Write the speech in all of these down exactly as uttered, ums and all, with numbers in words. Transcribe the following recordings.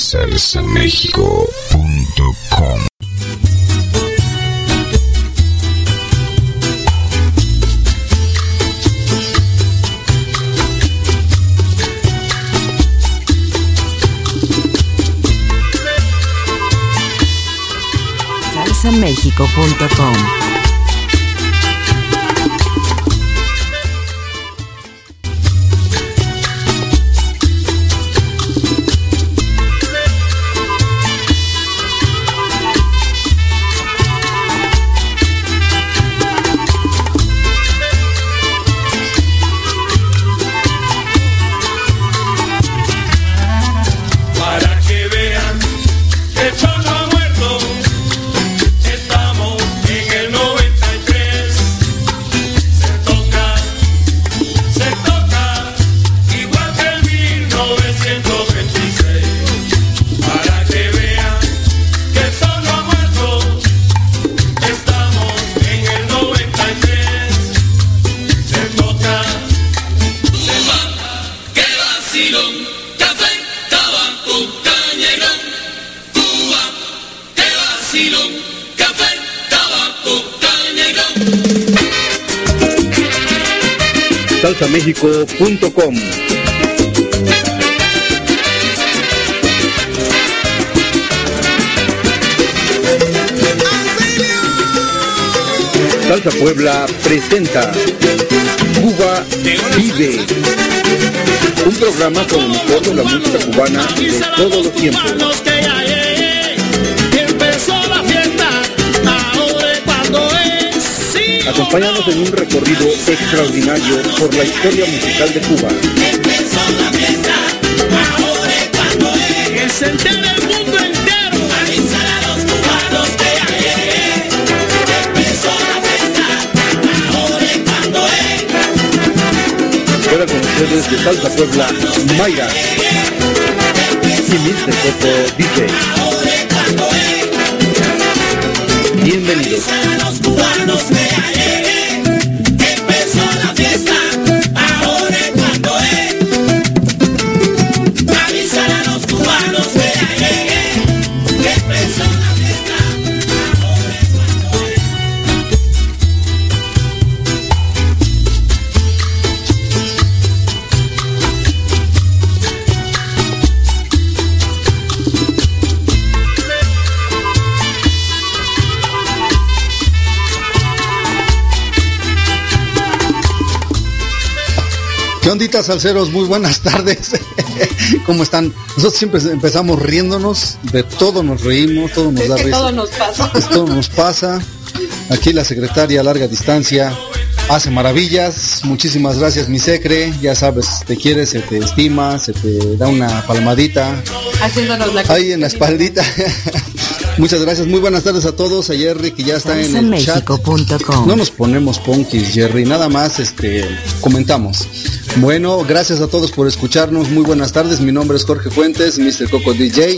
salsa méxico punto com. salsa méxico punto com. salsa méxico punto com. Salsa Puebla presenta Cuba Vive, un programa con lo mejor de la música cubana de todos los tiempos. Acompáñanos en un recorrido extraordinario por la historia musical de Cuba. Ahora con ustedes de Salsa Puebla, Mayra y mister Coco D J. Bienvenidos. ¿Qué ondita, salseros? Muy buenas tardes. ¿Cómo están? Nosotros siempre empezamos riéndonos, de todo nos reímos, todo nos es da que risa. Todo nos pasa. Es, todo nos pasa. Aquí la secretaria a larga distancia hace maravillas. Muchísimas gracias, mi secre. Ya sabes, te quiere, se te estima, se te da una palmadita. Haciéndonos la ahí en la espaldita. Muchas gracias, muy buenas tardes a todos, a Jerry que ya está en el chat. No nos ponemos punkis, Jerry, nada más este comentamos. Bueno, gracias a todos por escucharnos, muy buenas tardes, mi nombre es Jorge Fuentes, mister Coco D J,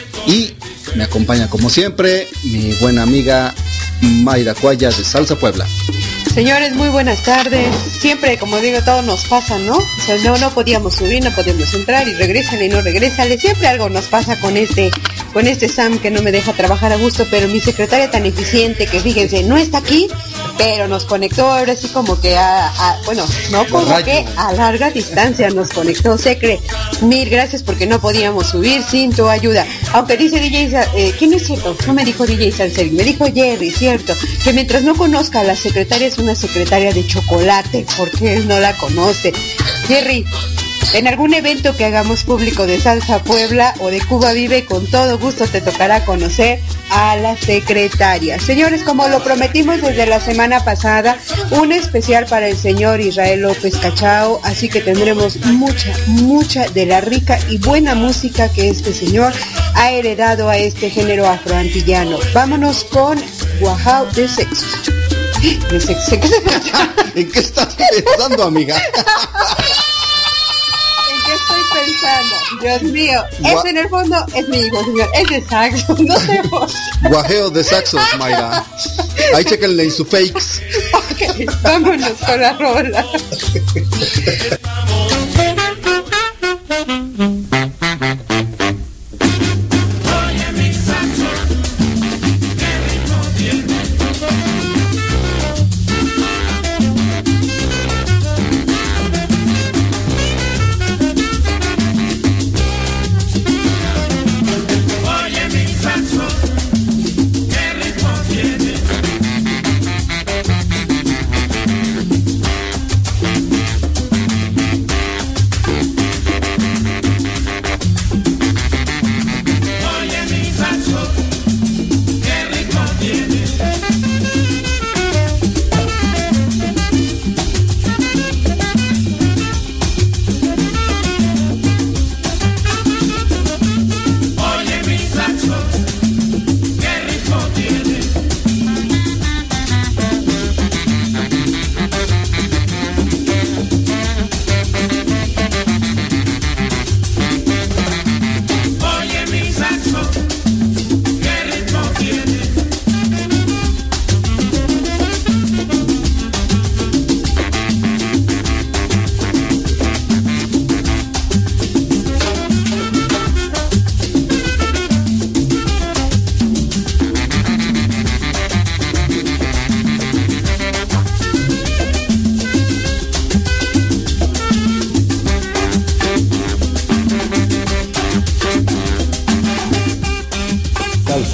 y me acompaña como siempre mi buena amiga Mayra Cuaya de Salsa Puebla. Señores, muy buenas tardes. Siempre, como digo, todo nos pasa, ¿no? O sea, no, no podíamos subir, no podíamos entrar y regresan y no regresan. Siempre algo nos pasa con este, con este Sam que no me deja trabajar a gusto, pero mi secretaria tan eficiente que fíjense, no está aquí, pero nos conectó ahora sí como que a, a bueno, no como que a larga distancia nos conectó. Secre, mil gracias porque no podíamos subir sin tu ayuda. Aunque dice D J, eh, ¿quién es cierto? No me dijo D J Salceri, me dijo Jerry, cierto, que mientras no conozca a la secretaria es una secretaria de chocolate, porque él no la conoce. Jerry, en algún evento que hagamos público de Salsa Puebla o de Cuba Vive, con todo gusto te tocará conocer a la secretaria. Señores, como lo prometimos desde la semana pasada, un especial para el señor Israel López Cachao, así que tendremos mucha, mucha de la rica y buena música que este señor ha heredado a este género afroantillano. Vámonos con Guajao de Sexo. ¿De sexo? ¿En qué estás pensando, amiga? Estoy pensando, Dios mío, Gua- ese en el fondo es mi hijo, señor, es de saxo, no sé vos. Guajeo de saxos, Mayra. Ahí chequenle en su fakes. Ok, vámonos con la rola.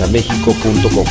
salsa méxico punto com.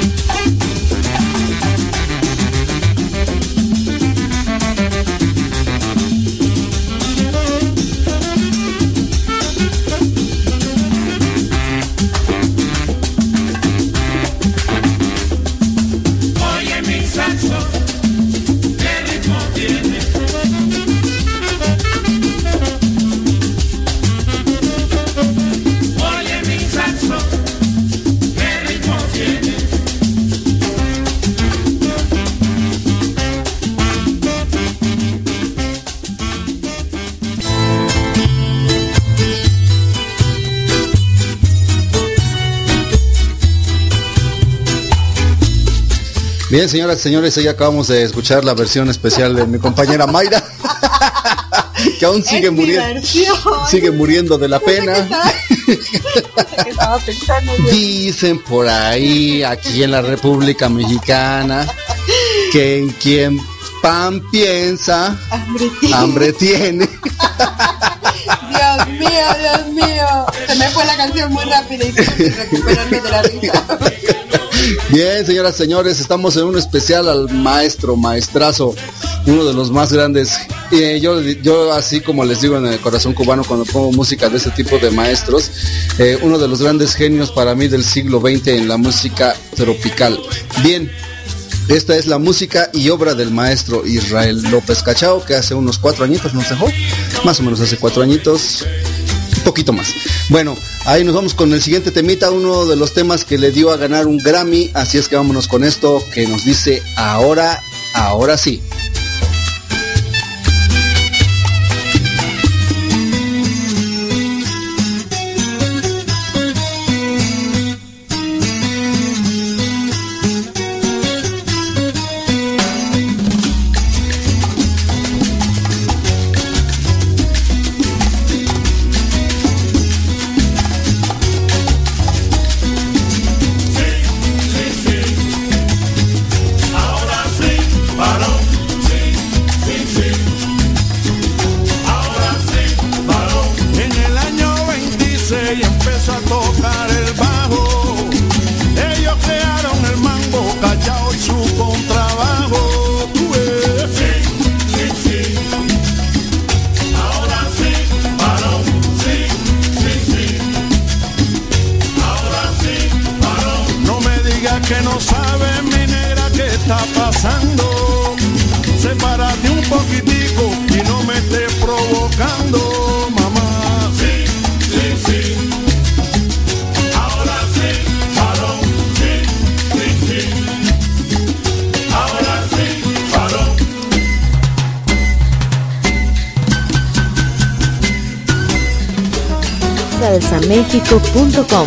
Bien, señoras y señores, hoy acabamos de escuchar la versión especial de mi compañera Mayra, que aún sigue es muriendo, sigue muriendo de la no pena. Sé qué estaba pensando yo. Dicen por ahí, aquí en la República Mexicana, que en quien pan piensa, hambre tiene. Hambre tiene. Dios mío, Dios mío. Se me fue la canción muy rápida y tuve que recuperarme de la risa. Bien, señoras y señores, estamos en un especial al maestro, maestrazo, uno de los más grandes. Eh, yo, yo así como les digo en el corazón cubano cuando pongo música de este tipo de maestros, eh, uno de los grandes genios para mí del siglo veinte en la música tropical. Bien, esta es la música y obra del maestro Israel López Cachao, que hace unos cuatro añitos nos dejó, más o menos hace cuatro añitos, un poquito más. Bueno, ahí nos vamos con el siguiente temita, uno de los temas que le dio a ganar un Grammy, así es que vámonos con esto que nos dice ahora, ahora sí. salsa méxico punto com.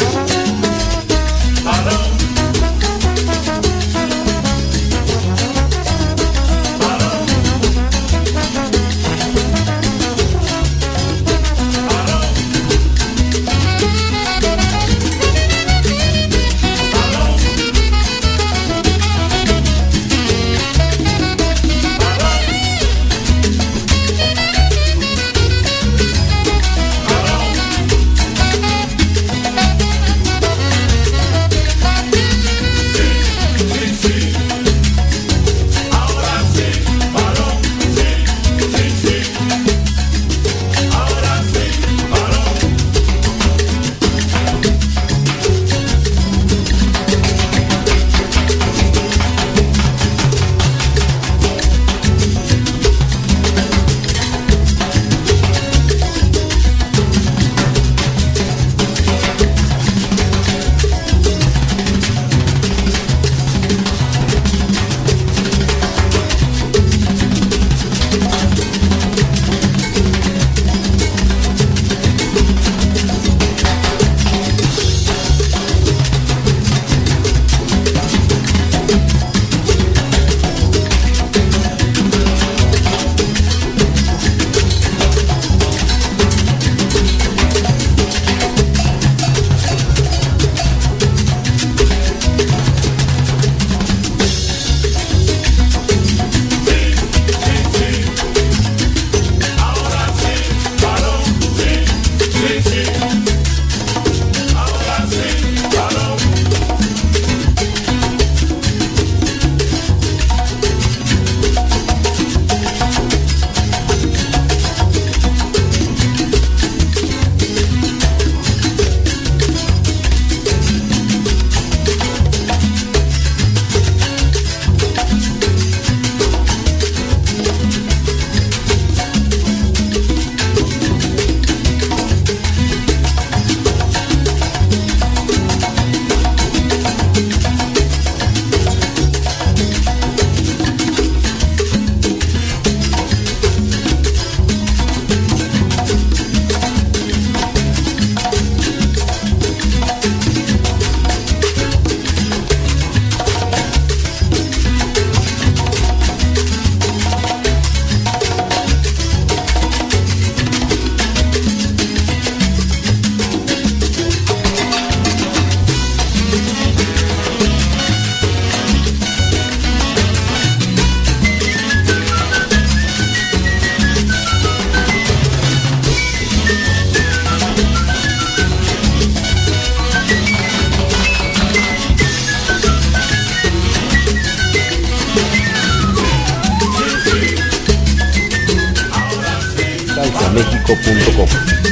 méxico punto com.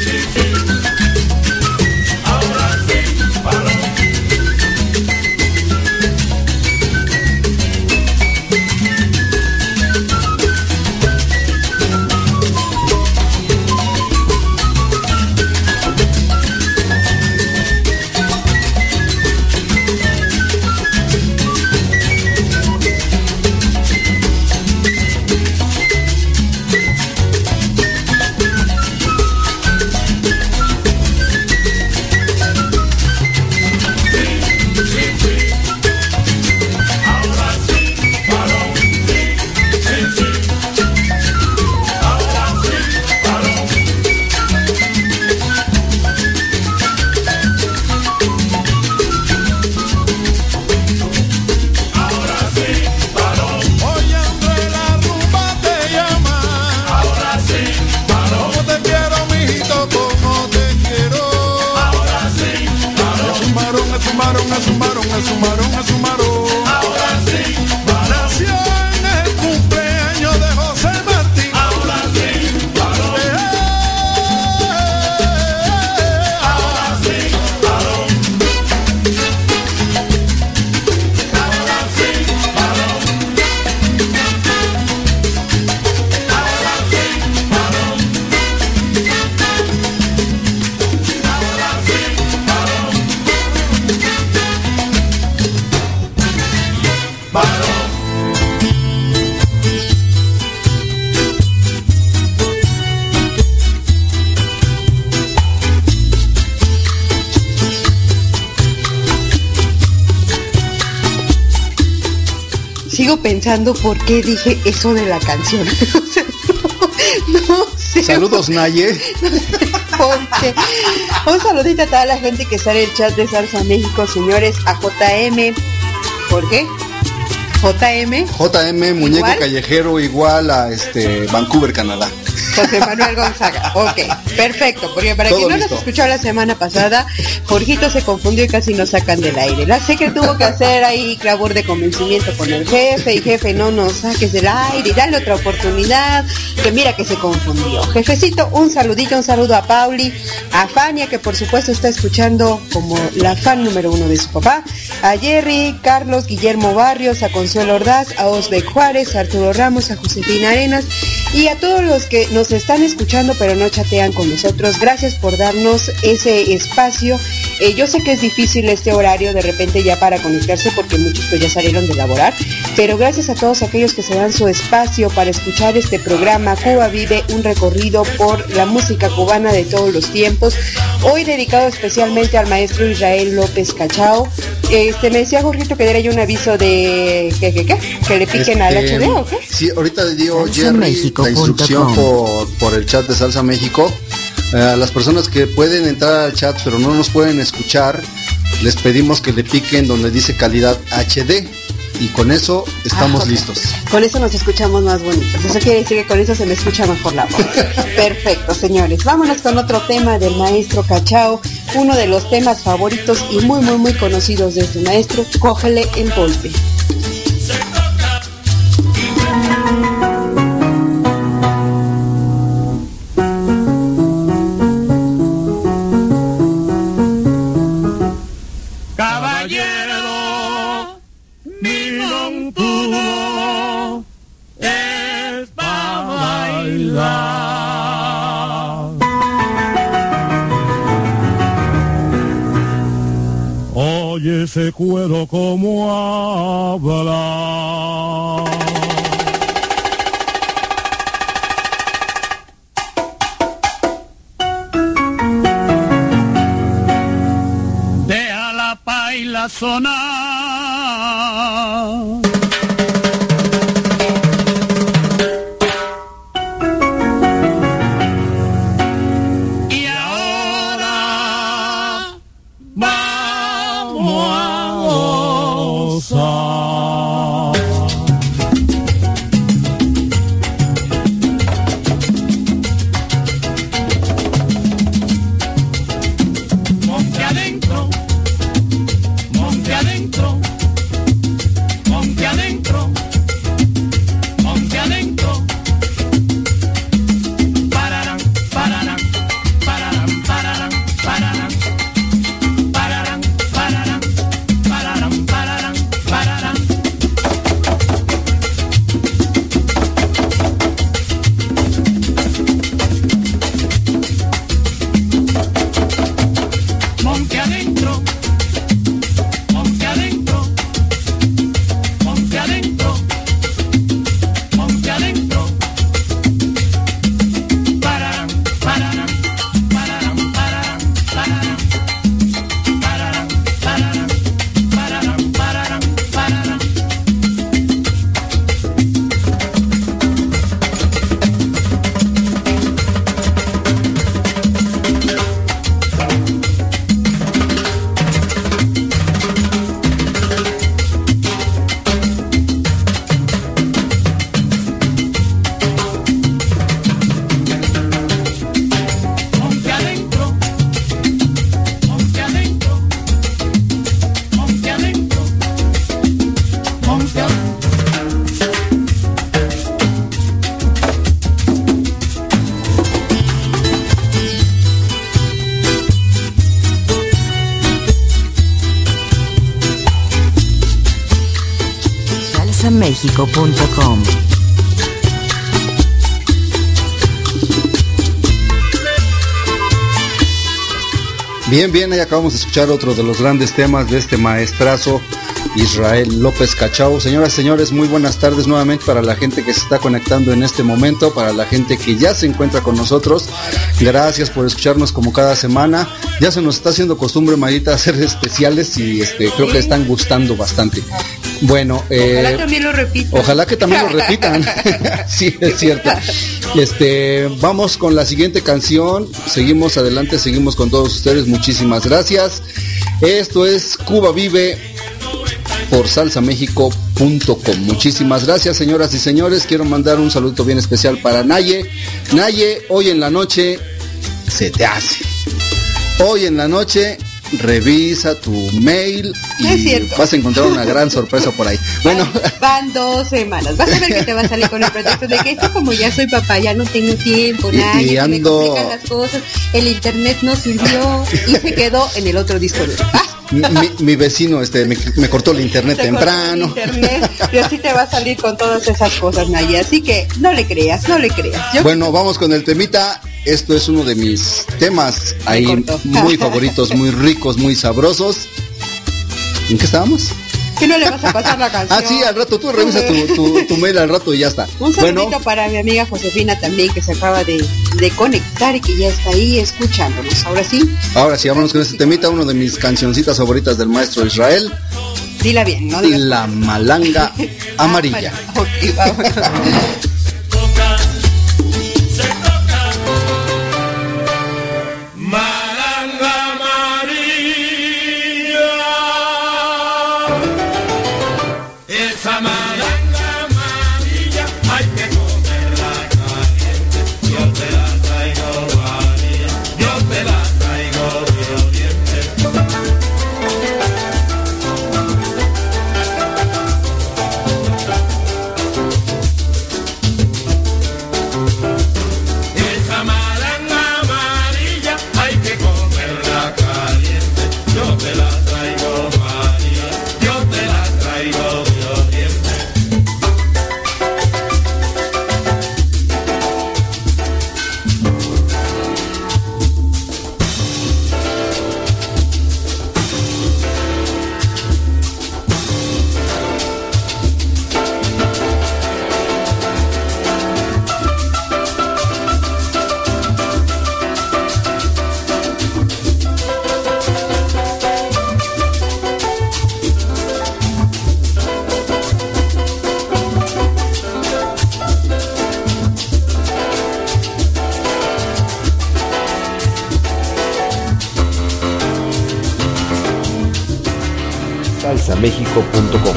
Pensando por qué dije eso de la canción. no, no sé. Saludos, Naye. Porque un saludito a toda la gente que está en el chat de Salsa México, señores, a J M. ¿Por qué? J M. J M, muñeco igual callejero, igual a este Vancouver, Canadá. José Manuel Gonzaga. Ok, perfecto, porque para quien no nos escuchó la semana pasada, Jorgito se confundió y casi nos sacan del aire. La sé que tuvo que hacer ahí labor de convencimiento con el jefe, y jefe, no nos saques del aire y dale otra oportunidad, que mira que se confundió. Jefecito, un saludito, un saludo a Pauli, a Fania, que por supuesto está escuchando como la fan número uno de su papá, a Jerry, Carlos, Guillermo Barrios, a Consuelo Ordaz, a Osbeck Juárez, a Arturo Ramos, a Josefina Arenas y a todos los que nos están escuchando pero no chatean con nosotros. Gracias por darnos ese espacio. Eh, yo sé que es difícil este horario de repente ya para conectarse porque muchos pues ya salieron de laborar, pero gracias a todos aquellos que se dan su espacio para escuchar este programa Cuba Vive, un recorrido por la música cubana de todos los tiempos. Hoy dedicado especialmente al maestro Israel López Cachao. Este, me decía Jorgito que diera yo un aviso de ¿qué, qué, qué? que le piquen este, al H D o qué. Sí, ahorita le dio Jerry la instrucción por, por el chat de Salsa México. A eh, las personas que pueden entrar al chat pero no nos pueden escuchar, les pedimos que le piquen donde dice calidad H D y con eso estamos ah, okay. listos. Con eso nos escuchamos más bonitos. Eso quiere decir que con eso se me escucha mejor la voz. Perfecto, señores. Vámonos con otro tema del maestro Cachao, uno de los temas favoritos y muy muy muy conocidos de este maestro, Cógele el golpe. Ese cuero como habla. Deja la paila sonar. Para ponte adentro, ponte adentro, ponte adentro, ponte adentro. Pararán, pararán, pararán, pararán, pararán, pararán, pararán, pararán, pararán, pararán. Ponte adentro, ponte adentro, ponte adentro, ponte adentro. salsa méxico punto com. Bien, bien, ahí acabamos de escuchar otro de los grandes temas de este maestrazo Israel López Cachao. Señoras y señores, muy buenas tardes nuevamente para la gente que se está conectando en este momento, para la gente que ya se encuentra con nosotros. Gracias por escucharnos como cada semana. Ya se nos está haciendo costumbre, Mayita, hacer especiales y este creo que están gustando bastante. Bueno, eh, ojalá también lo repitan. Ojalá que también lo repitan. Sí, es cierto. Este, vamos con la siguiente canción. Seguimos adelante, seguimos con todos ustedes. Muchísimas gracias. Esto es Cuba Vive por salsa méxico punto com. Muchísimas gracias, señoras y señores. Quiero mandar un saludo bien especial para Naye. Naye, hoy en la noche se te hace. Hoy en la noche revisa tu mail y vas a encontrar una gran sorpresa por ahí. Bueno, van, van dos semanas. Vas a ver que te va a salir con el pretexto de que yo, como ya soy papá, ya no tengo tiempo, nada, y, y ando... me complican las cosas, el internet no sirvió y se quedó en el otro disco duro. ¡Ah! Mi, mi vecino este me, me cortó el internet te temprano. Cortó el internet, y así te va a salir con todas esas cosas, Naya. Así que no le creas, no le creas. Yo... Bueno, vamos con el temita. Esto es uno de mis temas ahí muy favoritos, muy ricos, muy sabrosos. ¿En qué estábamos? Que no le vas a pasar la canción. Ah, sí, al rato, tú revisa tu, tu, tu mail al rato y ya está. Un saludito bueno, para mi amiga Josefina también, que se acaba de, de conectar y que ya está ahí escuchándonos. Ahora sí. Ahora sí, vámonos con este temita, uno de mis cancioncitas favoritas del maestro Israel. Dila bien, ¿no? Digas La Malanga Amarilla. Ok, vámonos. salsa méxico punto com.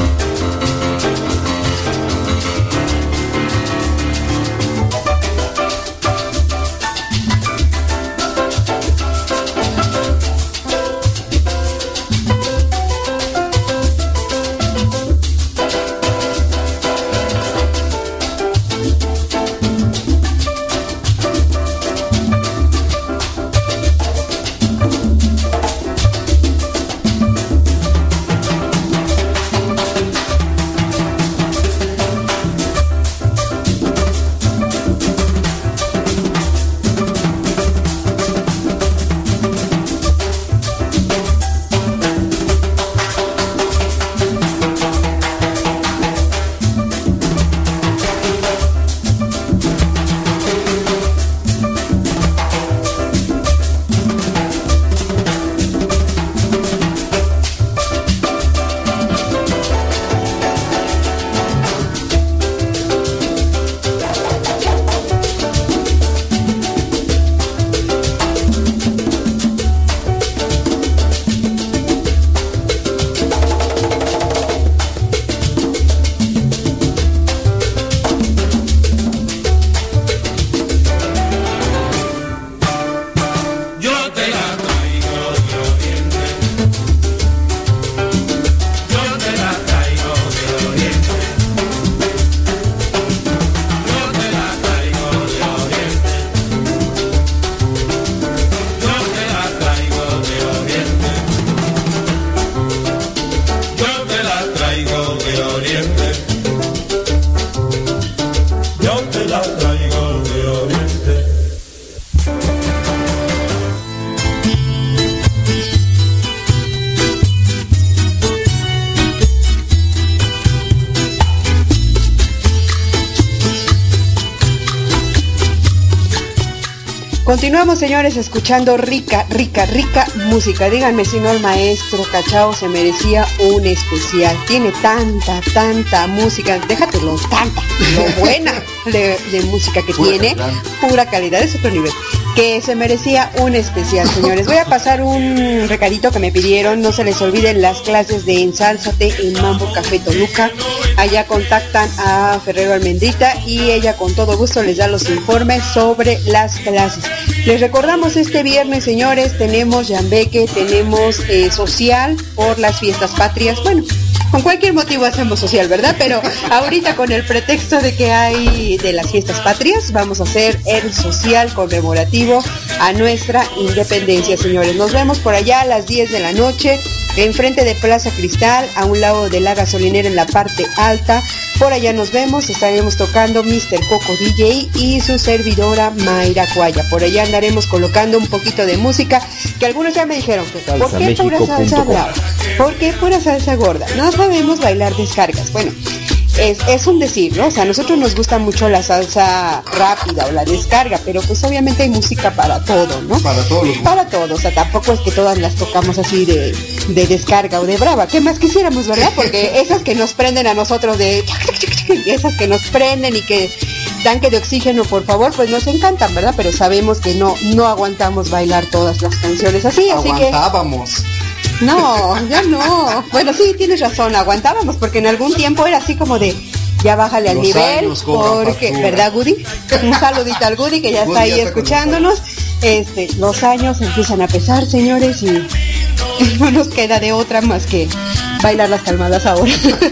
Continuamos, señores, escuchando rica, rica, rica música. Díganme si no el maestro Cachao se merecía un especial. Tiene tanta, tanta música, déjatelo, tanta, lo buena de, de música que pura tiene, calidad. Pura calidad, es otro nivel. Que se merecía un especial, señores. Voy a pasar un recadito que me pidieron. No se les olviden las clases de Ensálzate en Mambo Café Toluca. Allá contactan a Ferrero Almendrita y ella con todo gusto les da los informes sobre las clases. Les recordamos este viernes, señores, tenemos Yambeque, tenemos eh, social por las fiestas patrias. Bueno, con cualquier motivo hacemos social, ¿verdad? Pero ahorita con el pretexto de que hay de las fiestas patrias, vamos a hacer el social conmemorativo a nuestra independencia, señores. Nos vemos por allá a las diez de la noche, enfrente de Plaza Cristal, a un lado de la gasolinera en la parte alta. Por allá nos vemos, estaremos tocando mister Coco D J y su servidora Mayra Cuaya. Por allá andaremos colocando un poquito de música que algunos ya me dijeron que ¿por qué pura salsa brava? ¿Por qué pura salsa gorda? No sabemos bailar descargas. Bueno, es, es un decir, ¿no? O sea, a nosotros nos gusta mucho la salsa rápida o la descarga, pero pues obviamente hay música para todo, ¿no? Para todos. Para todo, o sea, tampoco es que todas las tocamos así de, de descarga o de brava. ¿Qué más quisiéramos, verdad? Porque esas que nos prenden a nosotros de... esas que nos prenden y que tanque de oxígeno, por favor, pues nos encantan, ¿verdad? Pero sabemos que no, no aguantamos bailar todas las canciones así, así que... Aguantábamos. No, ya no. Bueno, sí, tienes razón, aguantábamos porque en algún tiempo era así como de ya bájale al Los nivel, porque, factura. ¿verdad, Goody? Un saludito al Goody que ya Goody está ahí ya está escuchándonos. Este, los años empiezan a pesar, señores, y, y no nos queda de otra más que bailar las calmadas ahora.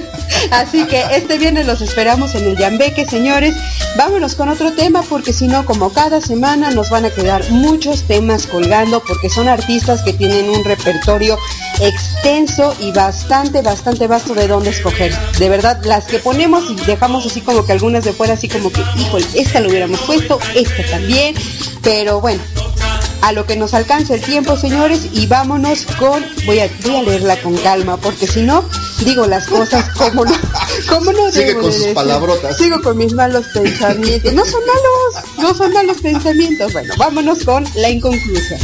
Así que este viernes los esperamos en el Yambeque, señores. Vámonos con otro tema porque si no, como cada semana nos van a quedar muchos temas colgando porque son artistas que tienen un repertorio extenso y bastante, bastante vasto de dónde escoger. De verdad, las que ponemos y dejamos así como que algunas de fuera así como que, híjole, esta lo hubiéramos puesto, esta también, pero bueno, a lo que nos alcance el tiempo, señores, y vámonos con, voy a, voy a leerla con calma, porque si no, digo las cosas como no, como no Sigue debo con de sus decir. palabrotas. Sigo con mis malos pensamientos. No son malos, no son malos pensamientos. Bueno, vámonos con La Inconclusa.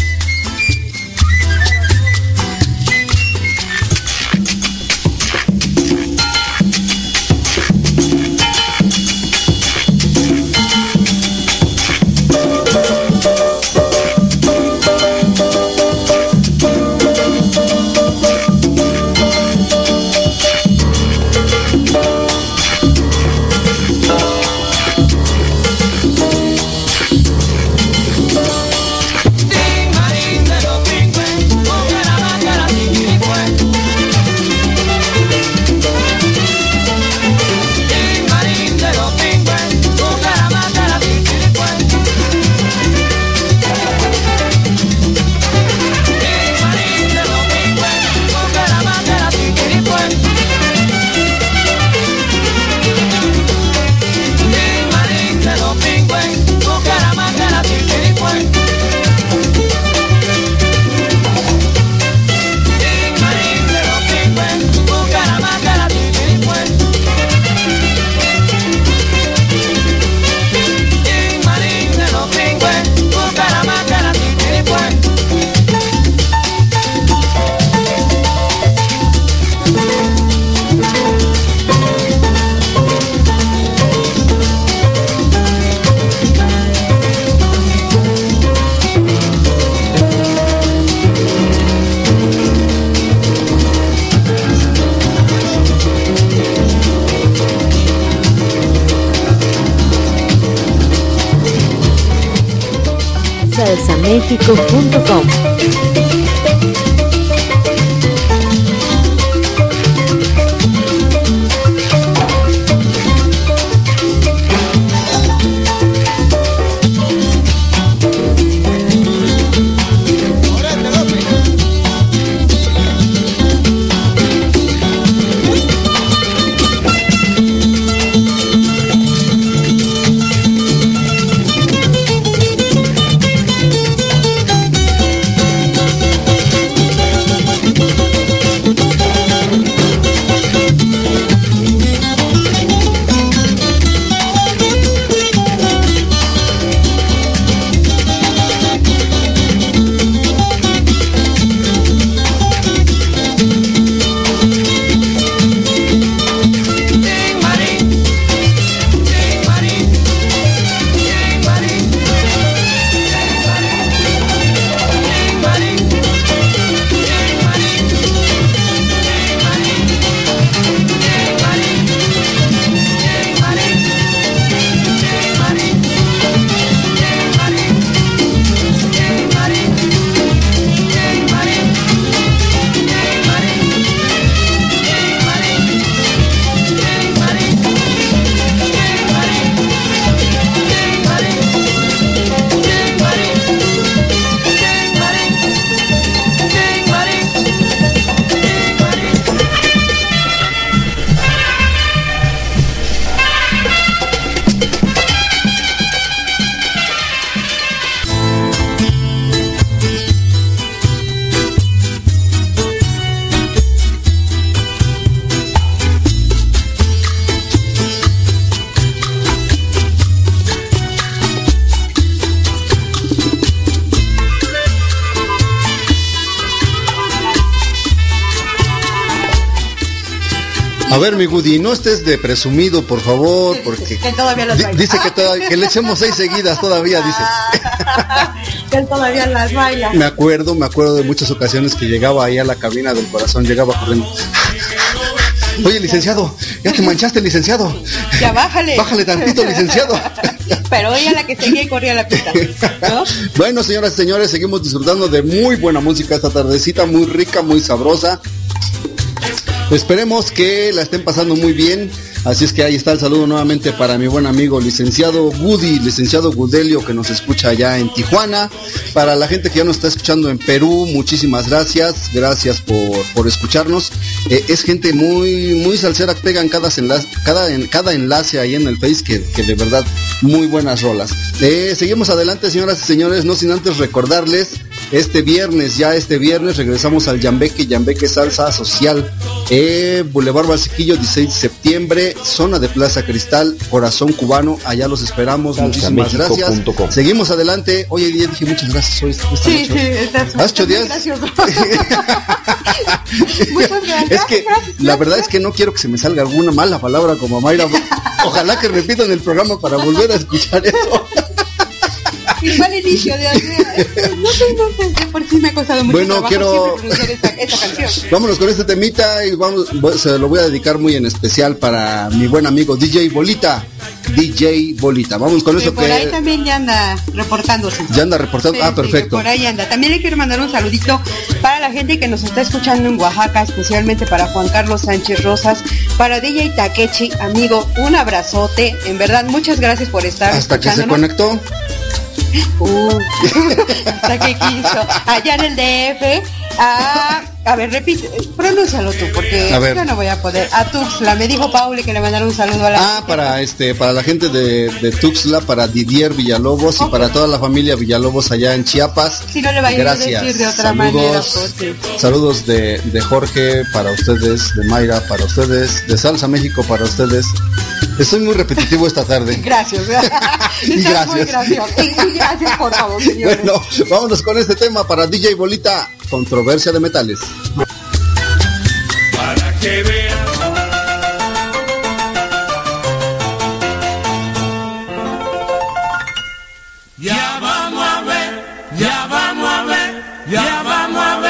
salsa méxico punto com. A ver, mi Woody, no estés de presumido, por favor, porque que todavía las baila. Dice que, toda, que le echemos seis seguidas todavía, dice. Que él todavía las baila. Me acuerdo, me acuerdo de muchas ocasiones que llegaba ahí a la cabina del corazón, llegaba corriendo. Oye, licenciado, ya te manchaste, licenciado. Ya bájale. Bájale tantito, licenciado. Pero ella la que seguía y corría la pista, ¿no? Bueno, señoras y señores, seguimos disfrutando de muy buena música esta tardecita, muy rica, muy sabrosa. Esperemos que la estén pasando muy bien. Así es que ahí está el saludo nuevamente para mi buen amigo licenciado Woody, licenciado Gudelio, que nos escucha allá en Tijuana. Para la gente que ya nos está escuchando en Perú, muchísimas gracias, gracias por, por escucharnos. Eh, es gente muy muy salsera, pegan cada enlace, cada, en, cada enlace ahí en el Face, que, que de verdad muy buenas rolas. Eh, seguimos adelante, señoras y señores, no sin antes recordarles, este viernes, ya este viernes, regresamos al Yambeque, Yambeque Salsa Social, eh, Boulevard Valsequillo, dieciséis de septiembre, zona de Plaza Cristal, Corazón Cubano, allá los esperamos, salsa muchísimas gracias. Seguimos adelante. Oye, ya dije muchas gracias hoy. Esta sí, noche. sí, estás ¿Has hecho días? Muchas gracias. Es que gracias, la verdad es que no quiero que se me salga alguna mala palabra como Mayra. Ojalá que repitan el programa para volver a escuchar eso. Igual inicio de no sé, no sé, por sí me ha costado mucho bueno, trabajo quiero pronunciar esta, esta canción. Vámonos con este temita y vamos, se lo voy a dedicar muy en especial para mi buen amigo D J Bolita. D J Bolita. Vamos con sí, eso por que ahí también ya anda reportándose. Ya anda reportando. Sí, ah, perfecto. Sí, por ahí anda. También le quiero mandar un saludito para la gente que nos está escuchando en Oaxaca, especialmente para Juan Carlos Sánchez Rosas, para D J Takechi, amigo, un abrazote. En verdad, muchas gracias por estar hasta que se conectó. Uh, hasta que quiso. Allá en el D F. Ah, a ver, repite, pronúncialo tú, porque yo no voy a poder. A Tuxtla, me dijo Pauli que le mandara un saludo a la Ah, gente. para este, para la gente de, de Tuxtla, para Didier Villalobos, okay, y para toda la familia Villalobos allá en Chiapas. Si no le vayas gracias. a decir de otra saludos, manera, porque... Saludos de, de Jorge para ustedes, de Mayra para ustedes, de Salsa México para ustedes. Estoy muy repetitivo esta tarde. Gracias. y gracias. Muy gracioso. Y gracias, por favor, señores. Bueno, vámonos con este tema para D J Bolita, controversia de metales. Para que vean. Ya vamos a ver, ya vamos a ver, ya vamos a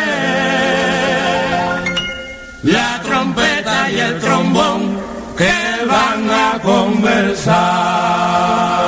ver. La trompeta y el trombón que van a conversar.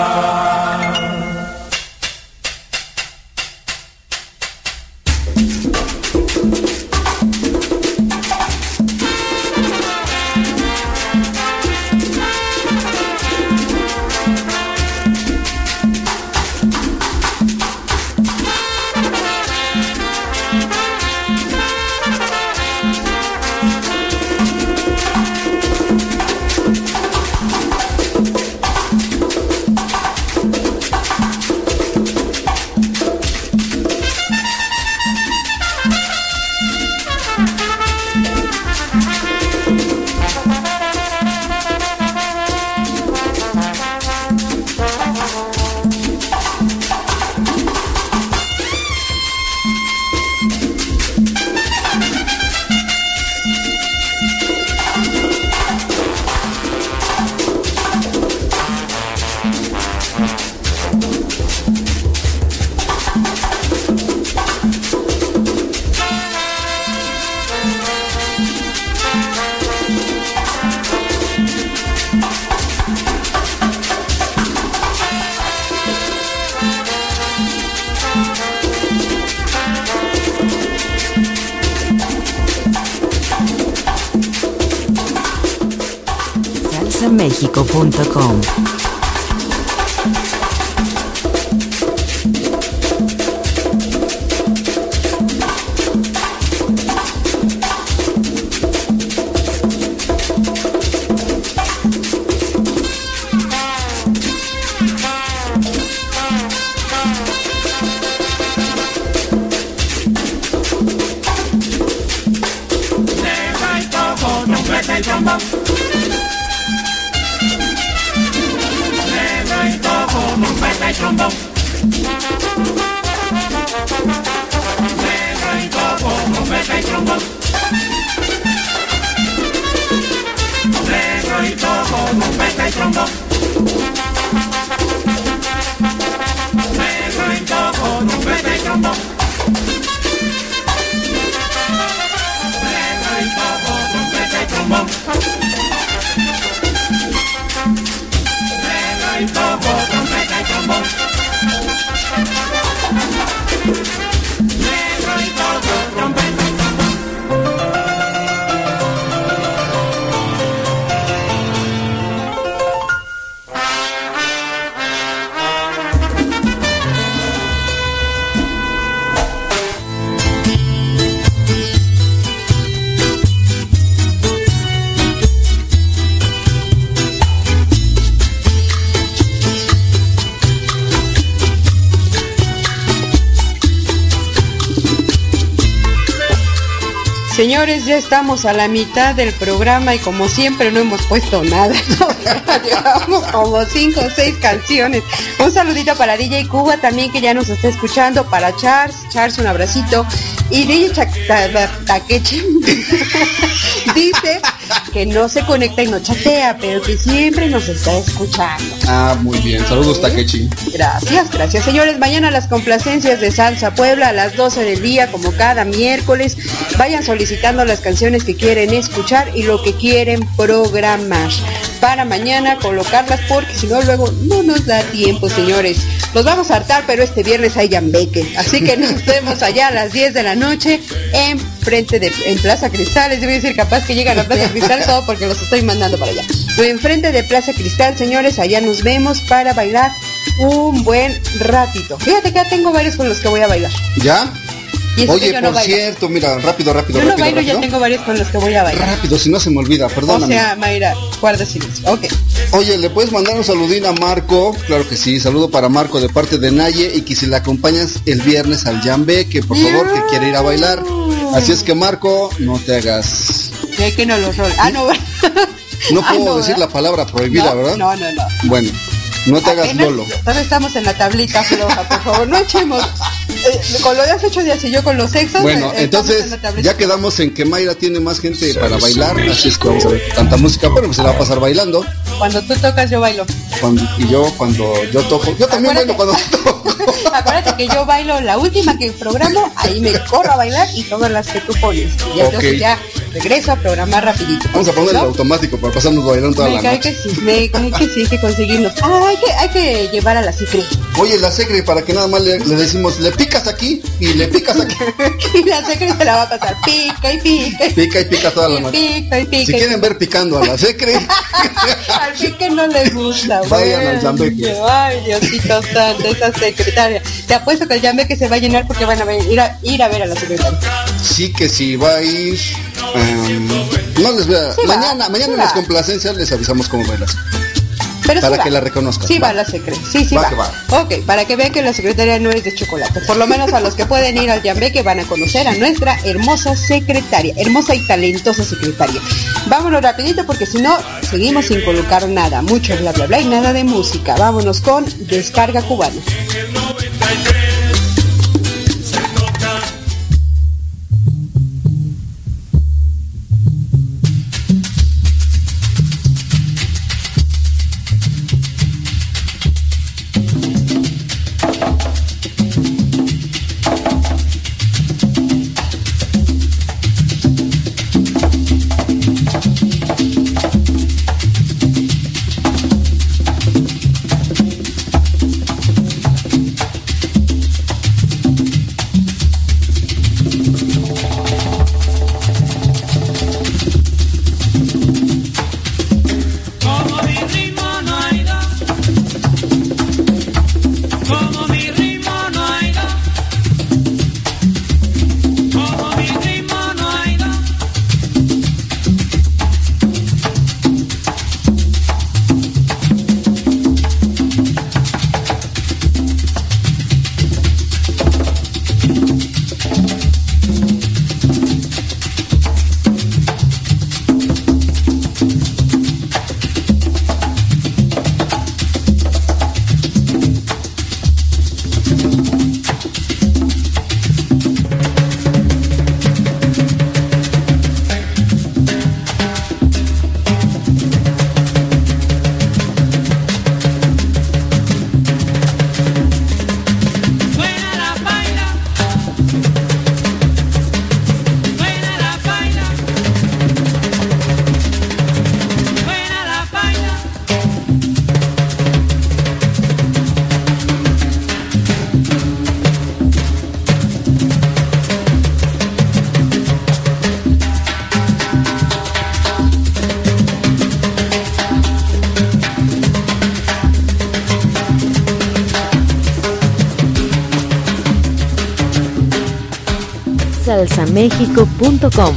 salsa méxico punto com. señores, ya estamos a la mitad del programa y como siempre no hemos puesto nada. Llevamos como cinco o seis canciones. Un saludito para D J Cuba también, que ya nos está escuchando, para Charles, Charles un abracito. Y D J Takechi dice que no se conecta y no chatea, pero que siempre nos está escuchando. Ah, muy bien. Saludos, Takechi. Gracias, gracias, señores. Mañana las complacencias de Salsa Puebla a las doce del día, como cada miércoles. Vayan solicitando las canciones que quieren escuchar y lo que quieren programar para mañana colocarlas, porque si no luego no nos da tiempo, señores. Los vamos a hartar, pero este viernes hay Jambeque, así que nos vemos allá a las diez de la noche en frente de en Plaza Cristal. Les voy a decir, capaz que llegan a Plaza Cristal todo porque los estoy mandando para allá. En frente de Plaza Cristal, señores, allá nos vemos para bailar un buen ratito. Fíjate que ya tengo varios con los que voy a bailar. ¿Ya? Oye, por no cierto, mira, rápido, rápido, Yo no rápido, bailo, rápido. Ya tengo varios con los que voy a bailar. Rápido, si no se me olvida, perdóname. O sea, Mayra, guarda silencio. Ok. Oye, ¿le puedes mandar un saludín a Marco? Claro que sí, saludo para Marco de parte de Naye, y que si la acompañas el viernes al Jambe, que por favor, que quiere ir a bailar. Así es que, Marco, no te hagas... Ya que no los rol. Ah, no. No puedo ah, no, decir ¿verdad? la palabra prohibida, no, ¿verdad? No, no, no. Bueno, no te hagas lolo. Todavía estamos en la tablita floja, por favor, no echemos... Eh, con lo de hace ocho días y yo con los sexos. Bueno, eh, entonces ya quedamos en que Mayra tiene más gente para bailar, así es que vamos a ver tanta música, bueno, pues se la va a pasar bailando. Cuando tú tocas yo bailo. Cuando, y yo cuando yo toco, yo también Acuérdate, bailo cuando toco. Acuérdate que yo bailo la última que programo, ahí me corro a bailar y todas las que tú pones. Y entonces Okay. ya regreso a programar rapidito. Vamos a poner ¿no? el automático para pasarnos bailando toda me la cae noche. que sí, me cae que sí, hay que conseguirnos. Ah, hay que, hay que llevar a la secre. Oye, la secre, para que nada más le, le decimos, le picas aquí y le picas aquí. Y la secre se la va a pasar pica y pica. Pica y pica toda la noche. Pica y pica. Si y quieren pica. ver picando a la secre, Al pique no les gusta, vayan al bueno. Jambeque. Ay, Diosito santo, esa secretaria. Te apuesto que el Jambeque se va a llenar porque van a ver- ir, a, ir a ver a la secretaria. sí que si va a ir, um, no les voy a... Sí va, mañana, mañana sí en las va. complacencias les avisamos cómo bailas. Pero Para sí que va. la reconozcan. Sí va, Va. la secre. Sí, sí Va va. que va. Ok, para que vean que la secretaria no es de chocolate. Por lo menos a los que pueden ir al Jambeque van a conocer a nuestra hermosa secretaria. Hermosa y talentosa secretaria. Vámonos rapidito porque si no, seguimos sin colocar nada. Mucho bla bla bla y nada de música. Vámonos con Descarga Cubana. Como mi ritmo no hay dos, como mi ritmo no hay dos, como mi ritmo no hay dos. Buena la baila, buena la baila, buena la baila. salsa méxico punto com.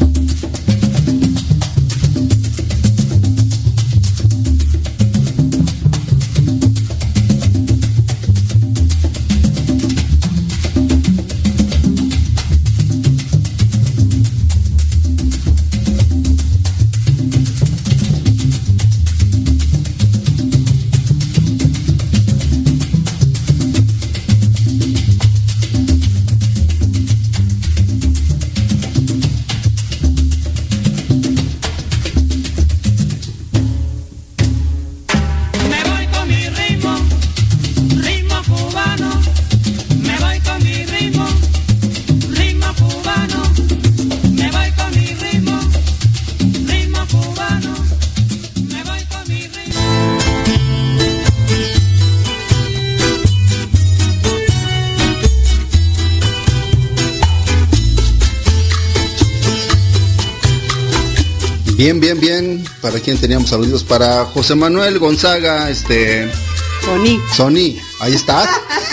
Bien, bien, bien. ¿Para quién teníamos saludos? Para José Manuel Gonzaga, este... Sony. Sony, ahí estás.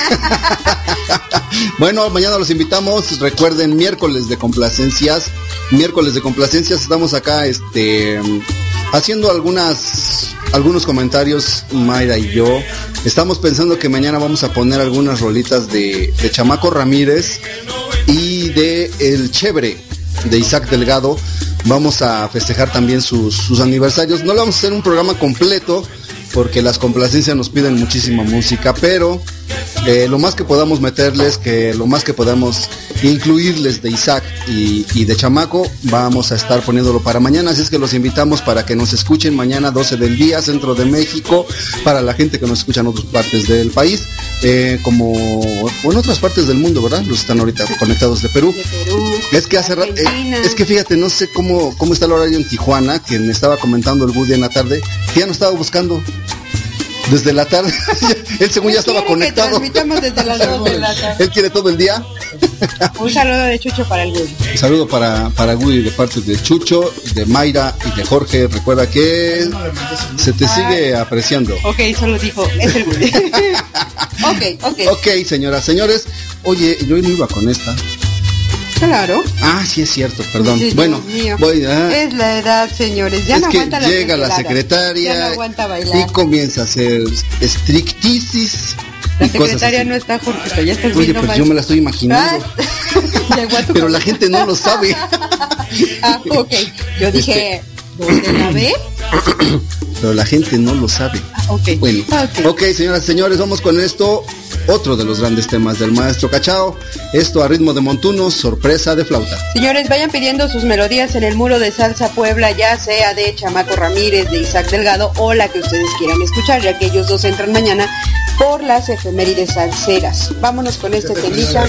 Bueno, mañana los invitamos. Recuerden, miércoles de complacencias. Miércoles de complacencias. Estamos acá, este... haciendo algunas... algunos comentarios, Mayra y yo. Estamos pensando que mañana vamos a poner algunas rolitas de, de Chamaco Ramírez y de El Chévere, de Isaac Delgado. Vamos a festejar también sus, sus aniversarios. No le vamos a hacer un programa completo porque las complacencias nos piden muchísima música, pero eh, lo más que podamos meterles, que lo más que podamos incluirles de Isaac y, y de Chamaco, vamos a estar poniéndolo para mañana. Así es que los invitamos para que nos escuchen mañana doce del día, centro de México, para la gente que nos escucha en otras partes del país, eh, como o en otras partes del mundo, ¿verdad? Los están ahorita conectados de Perú. De Perú, es que hace rato, eh, es que fíjate, no sé cómo, cómo está el horario en Tijuana, que me estaba comentando el Woody en la tarde, que ya no estaba buscando. Desde la tarde, él según ya estaba conectado. Transmitamos desde las dos de la tarde. Él quiere todo el día. Un saludo de Chucho para el Woody. Un saludo para, para Woody de parte de Chucho, de Mayra y de Jorge. Recuerda que se te sigue apreciando. Ok, solo dijo, es el Woody. Ok, ok. Ok, señoras, señores. Oye, yo no iba con esta. Claro. Ah, sí es cierto, perdón. Sí, bueno, voy a... Es la edad, señores. Ya es no que aguanta la llega la secretaria ya no aguanta bailar. Y comienza a hacer stricticis. La secretaria no está, Jorge, ya estás Oye, viendo pues mal. yo me la estoy imaginando. Pero la gente no lo sabe. Ah, ok. Yo dije, este... ¿dónde la ve? Pero la gente no lo sabe. Ah, ok. Bueno, okay. ok, señoras y señores, vamos con esto. Otro de los grandes temas del maestro Cachao. Esto a ritmo de montuno, sorpresa de flauta. Señores, vayan pidiendo sus melodías en el muro de Salsa Puebla, ya sea de Chamaco Ramírez, de Isaac Delgado o la que ustedes quieran escuchar, ya que ellos dos entran mañana por las efemérides salseras. Vámonos con este temita.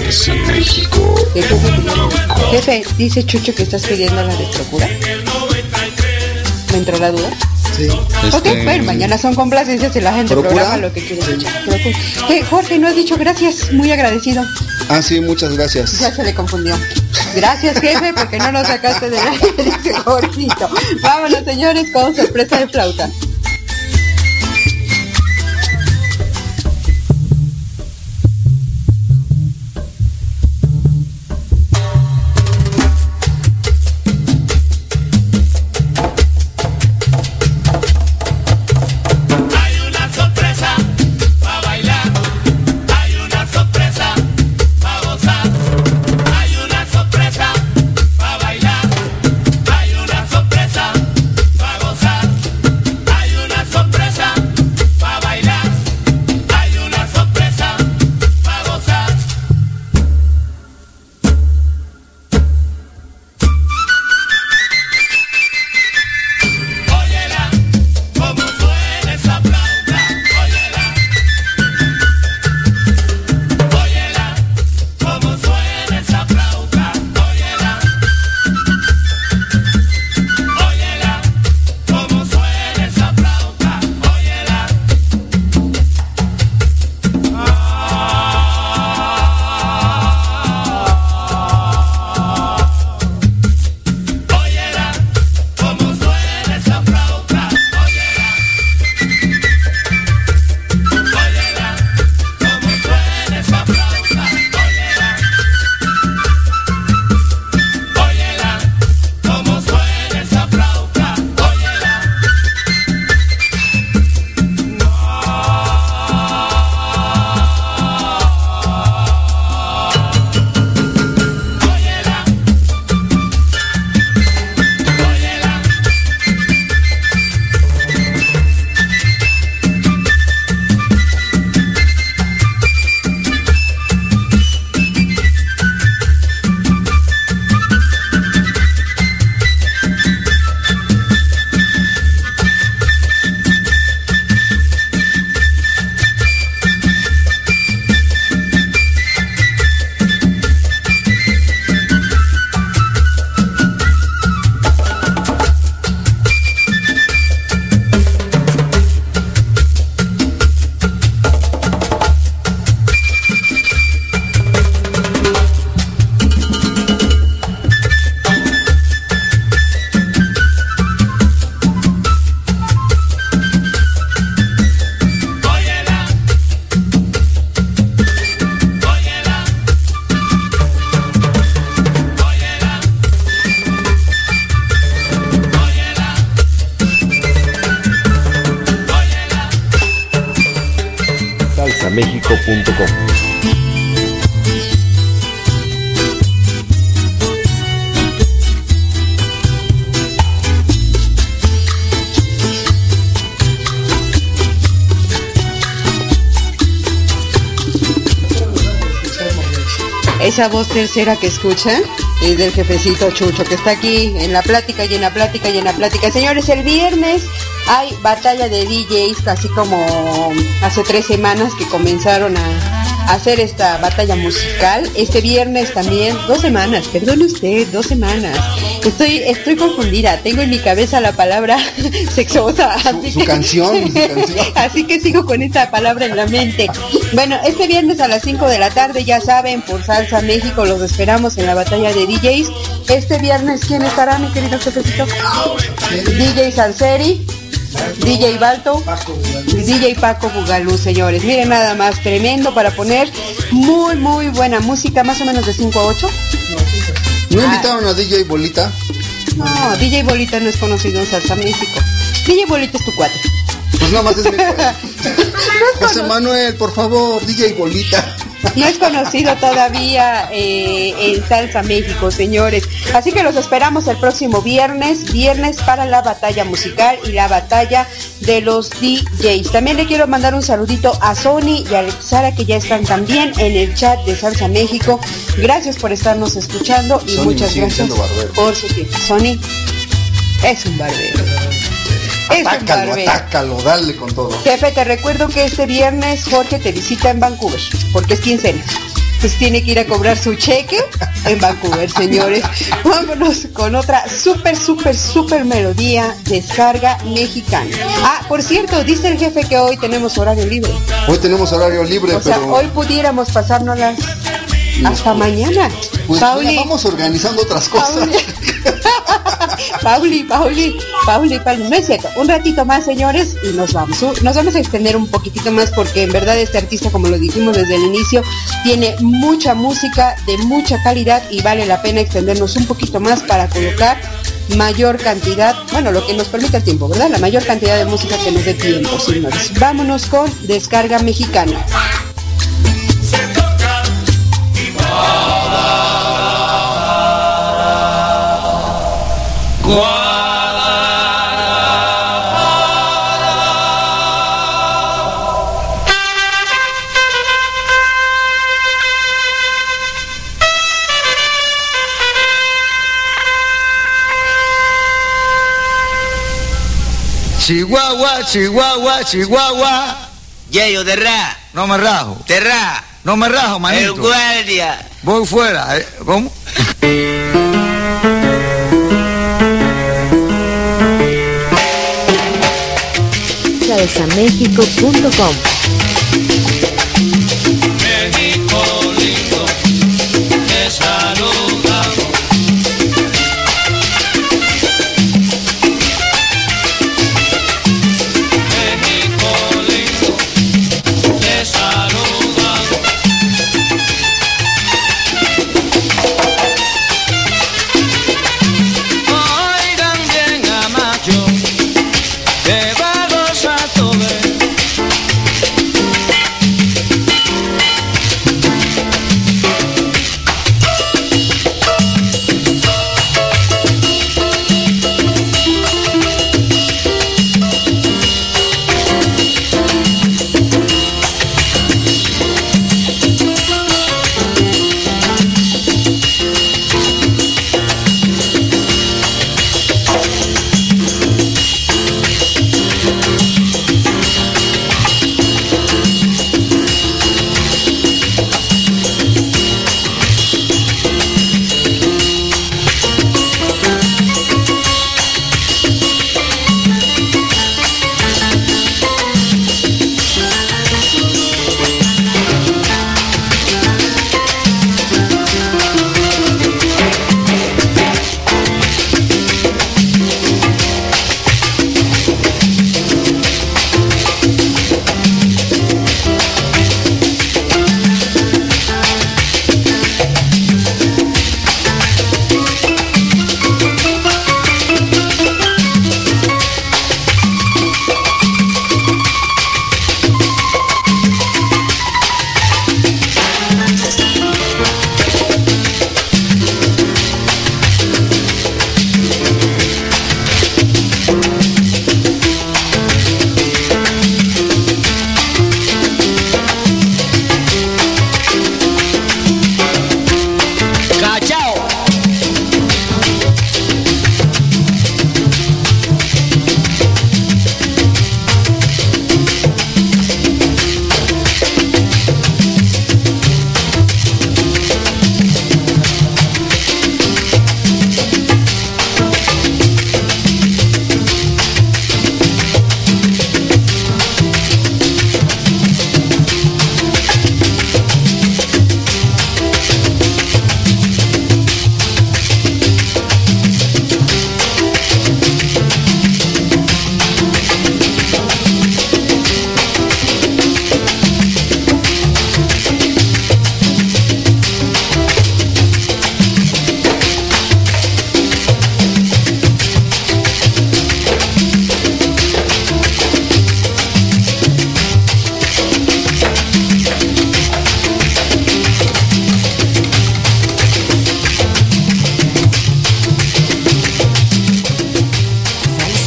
Jefe, dice Chucho que estás pidiendo la de Procura. ¿Me entró la duda? Sí. Ok, este... bueno, mañana son complacencias y la gente ¿Procura? Programa lo que quiere escuchar. Eh, Jorge, no has dicho gracias, muy agradecido. Ah, sí, muchas gracias. Ya se le confundió. Gracias, jefe, porque no nos sacaste de la dice Jorgito. Vámonos, señores, con sorpresa de flauta. Hay una sorpresa para gozar. méxico punto com. Esa voz tercera que escuchan es del jefecito Chucho, que está aquí en la plática y en la plática y en la plática. Señores, el viernes hay batalla de D Js, así como hace tres semanas que comenzaron a hacer esta batalla musical. Este viernes también, dos semanas, perdone usted, dos semanas. Estoy, estoy confundida, tengo en mi cabeza la palabra sexosa. Así su, su que, canción, su canción. Así que sigo con esta palabra en la mente. Bueno, este viernes a las cinco de la tarde, ya saben, por Salsa México, los esperamos en la batalla de D Js. Este viernes, ¿quién estará, mi querido jefecito? D J Salseri, D J Balto y D J Paco Bugalú, señores. Miren nada más, tremendo para poner muy, muy buena música, más o menos de cinco a ocho. ¿No invitaron a D J Bolita? No, D J Bolita no es conocido en Salsa México. D J Bolita es tu cuate. Pues nada más es mi cuate. José Manuel, por favor, D J Bolita. No es conocido todavía eh, en Salsa México, señores. Así que los esperamos el próximo viernes, viernes para la batalla musical y la batalla de los D Js. También le quiero mandar un saludito a Sony y a Sara, que ya están también en el chat de Salsa México. Gracias por estarnos escuchando y Sony muchas gracias por su tiempo. Sony es un barbero. Es Atácalo, atácalo, dale con todo. Jefe, te recuerdo que este viernes Jorge te visita en Vancouver, porque es quincena. Pues tiene que ir a cobrar su cheque en Vancouver, señores. Vámonos con otra súper, súper, súper melodía, Descarga Mexicana. Ah, por cierto, dice el jefe que hoy tenemos horario libre. Hoy tenemos horario libre, o pero... sea, hoy pudiéramos pasárnoslas hasta mañana. Pues Pauli, vamos organizando otras cosas. Pauli, Pauli, Pauli, Pauli, no es cierto. Un ratito más, señores, y nos vamos. Nos vamos a extender un poquitito más porque en verdad este artista, como lo dijimos desde el inicio, tiene mucha música de mucha calidad y vale la pena extendernos un poquito más para colocar mayor cantidad, bueno, lo que nos permita el tiempo, ¿verdad? La mayor cantidad de música que nos dé tiempo, señores. Vámonos con Descarga Mexicana. Chihuahua, Chihuahua, Chihuahua. Yeyo, de ra. No me rajo. De ra. No me rajo, manito. El guardia. Voy fuera. ¿Cómo? salsa méxico punto com. México lindo, te saludamos. México lindo, te saludamos. Oigan bien a macho, que va a gozar todo.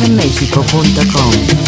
salsa méxico punto com.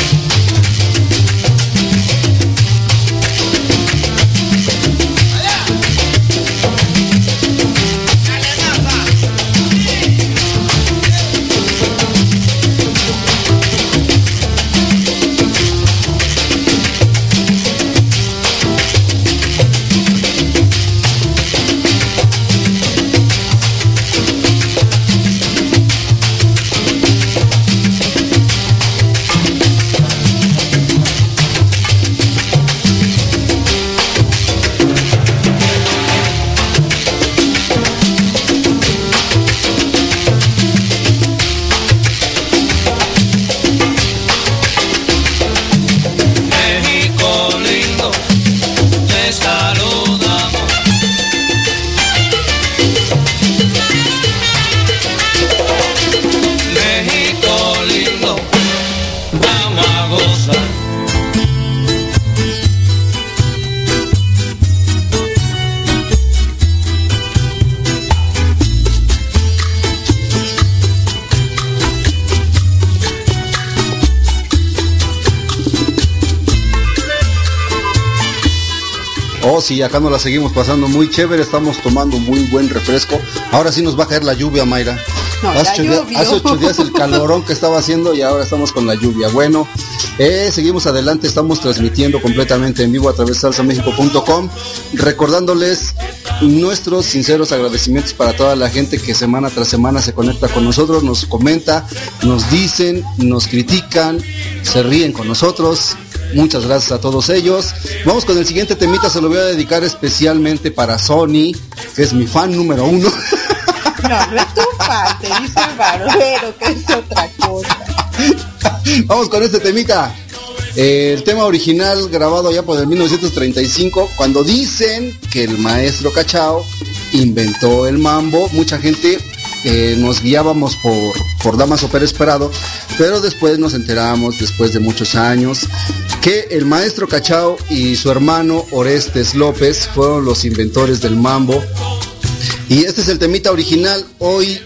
Oh, sí, acá nos la seguimos pasando muy chévere, estamos tomando muy buen refresco. Ahora sí nos va a caer la lluvia, Mayra. No, hace, ocho días, hace ocho días el calorón que estaba haciendo y ahora estamos con la lluvia. Bueno, eh, seguimos adelante, estamos transmitiendo completamente en vivo a través de salsa méxico punto com, recordándoles nuestros sinceros agradecimientos para toda la gente que semana tras semana se conecta con nosotros, nos comenta, nos dicen, nos critican, se ríen con nosotros. Muchas gracias a todos ellos. Vamos con el siguiente temita, se lo voy a dedicar especialmente para Sony, que es mi fan número uno. No, no es tu fan, te dice el barbero, que es otra cosa. Vamos con este temita. Eh, el tema original grabado ya por el mil novecientos treinta y cinco, cuando dicen que el maestro Cachao inventó el mambo, mucha gente eh, nos guiábamos por, por Damaso Pérez Prado, pero después nos enteramos, después de muchos años, que el maestro Cachao y su hermano Orestes López fueron los inventores del mambo. Y este es el temita original. Hoy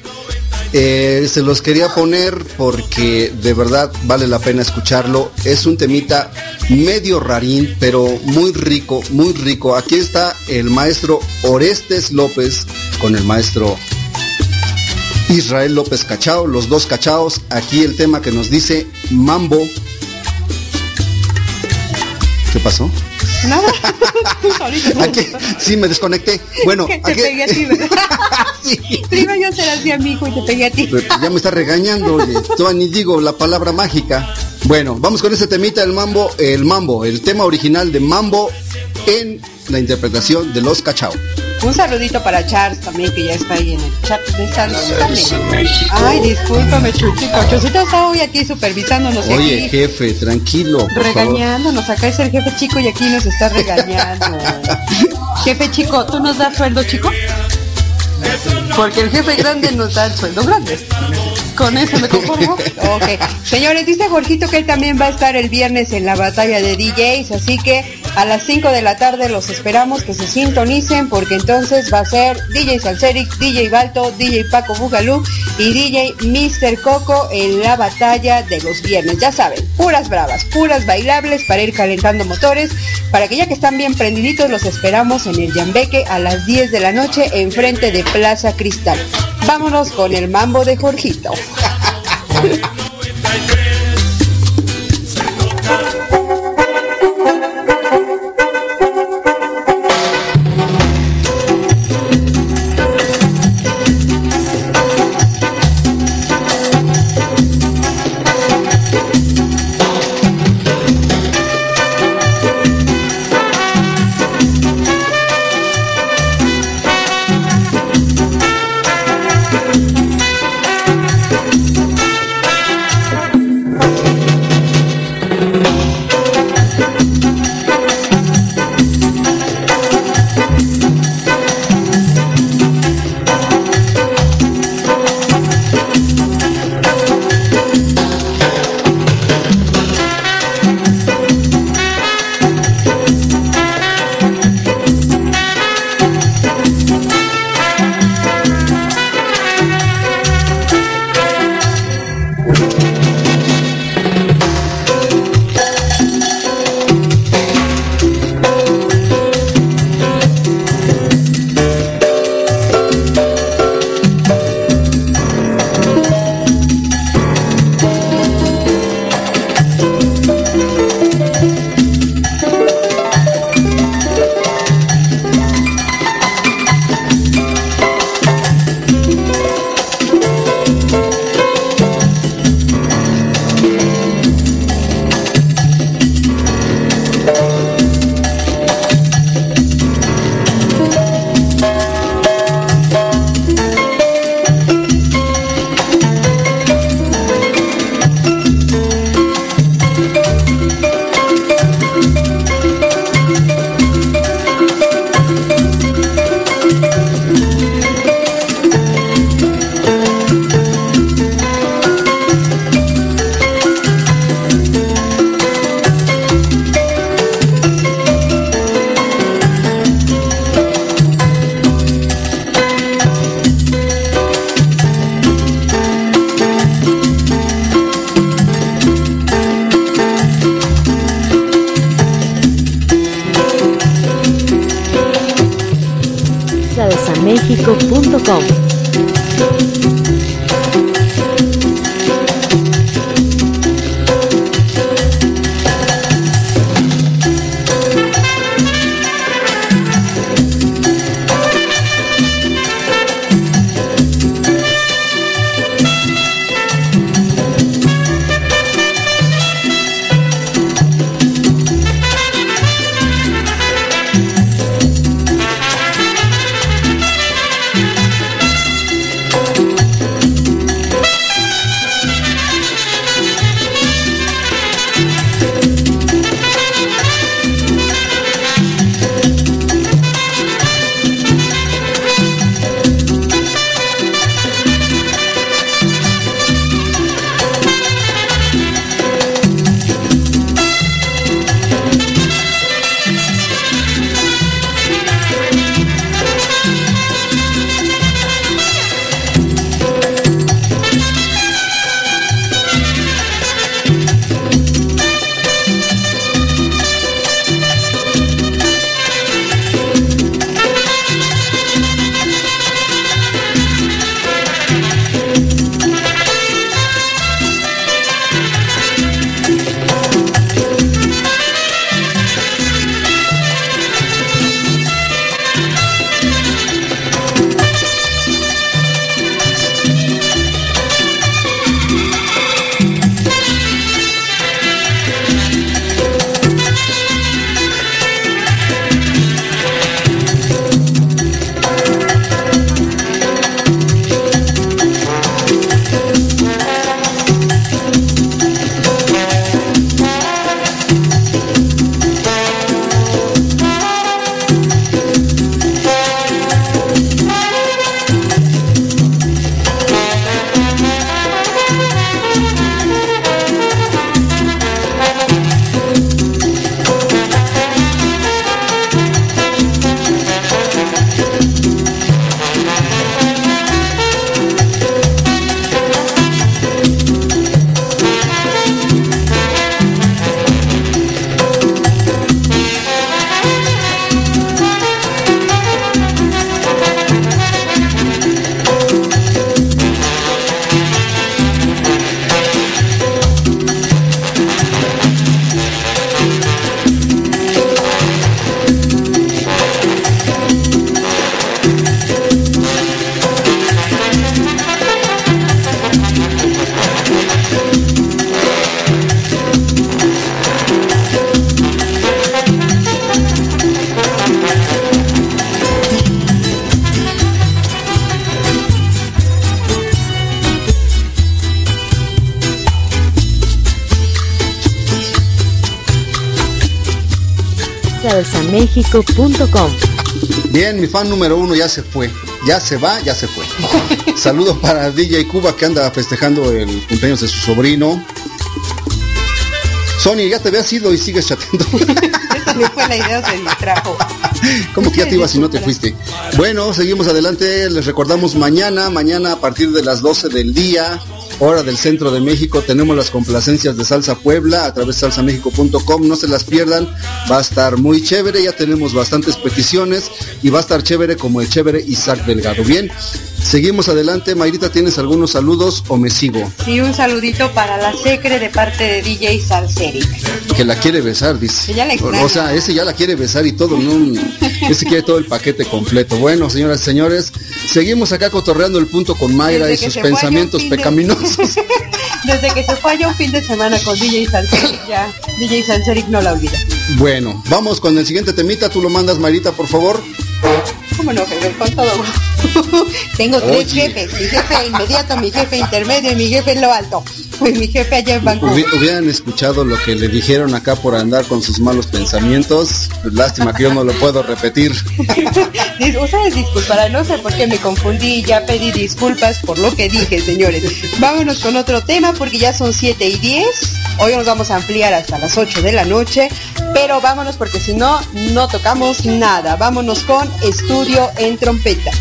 eh, se los quería poner porque de verdad vale la pena escucharlo. Es un temita medio rarín, pero muy rico, muy rico. Aquí está el maestro Orestes López con el maestro Israel López Cachao, los dos Cachaos. Aquí el tema que nos dice Mambo. ¿Qué pasó? Nada. Aquí, sí, me desconecté. Bueno, que te aquí... pegué a ti, ¿verdad? Sí. Iba yo a ser así a mi hijo y te pegué a ti. Pero ya me está regañando, oye. Todavía ni digo la palabra mágica. Bueno, vamos con este temita del mambo, el mambo, el tema original de Mambo en la interpretación de los Cachao. Un saludito para Charles también, que ya está ahí en el chat de Salsa también. Ay, discúlpame, Chuchito. Chuchito está hoy aquí supervisándonos. Oye, aquí, jefe, tranquilo, por regañándonos. favor. Acá es el jefe chico y aquí nos está regañando. Jefe chico, ¿tú nos das sueldo chico? Porque el jefe grande nos da el sueldo grande. Con eso me conformo. Ok. Señores, dice Jorgito que él también va a estar el viernes en la batalla de D Js, así que a las cinco de la tarde los esperamos que se sintonicen, porque entonces va a ser D J Salseric, D J Balto, D J Paco Bugalú y D J mister Coco en la batalla de los viernes. Ya saben, puras bravas, puras bailables para ir calentando motores, para que ya que están bien prendiditos los esperamos en el Yambeque a las diez de la noche enfrente de Plaza Cristal. Vámonos con el mambo de Jorgito. méxico punto com. salsa méxico punto com. Bien, mi fan número uno ya se fue, ya se va, ya se fue. Saludos para D J Cuba, que anda festejando el cumpleaños de su sobrino. Sony, ya te habías ido y sigues chateando. Esa no fue la idea del trabajo. ¿Cómo que ya te ibas y no te fuiste? Bueno, seguimos adelante. Les recordamos mañana, mañana a partir de las doce del día, hora del centro de México, tenemos las complacencias de Salsa Puebla a través de salsa méxico punto com. No se las pierdan, va a estar muy chévere. Ya tenemos bastantes peticiones y va a estar chévere como el chévere Isaac Delgado. Bien, seguimos adelante. Mayrita, ¿tienes algunos saludos o me sigo? Sí, un saludito para la secre de parte de D J Salseric. Que la quiere besar, dice. Que ya la extraña. O sea, ese ya la quiere besar y todo, ¿no? Ese quiere todo el paquete completo. Bueno, señoras y señores, seguimos acá cotorreando el punto con Mayra Desde y sus pensamientos pecaminosos. De... Desde que se fue allá un fin de semana con D J Salseric, ya D J Salseric no la olvida. Bueno, vamos con el siguiente temita. Tú lo mandas, Mayrita, por favor. ¿Cómo no, jefe? Con todo. Tengo tres Oye. jefes, mi jefe inmediato, mi jefe intermedio y mi jefe en lo alto. Pues mi jefe allá en Vancouver. Hubieran escuchado lo que le dijeron acá por andar con sus malos pensamientos. Pues lástima que yo no lo puedo repetir. Ustedes disculparán, no sé por qué me confundí, ya pedí disculpas por lo que dije, señores. Vámonos con otro tema porque ya son siete y diez. Hoy nos vamos a ampliar hasta las ocho de la noche, pero vámonos porque si no, no tocamos nada. Vámonos con Estudio en Trompeta.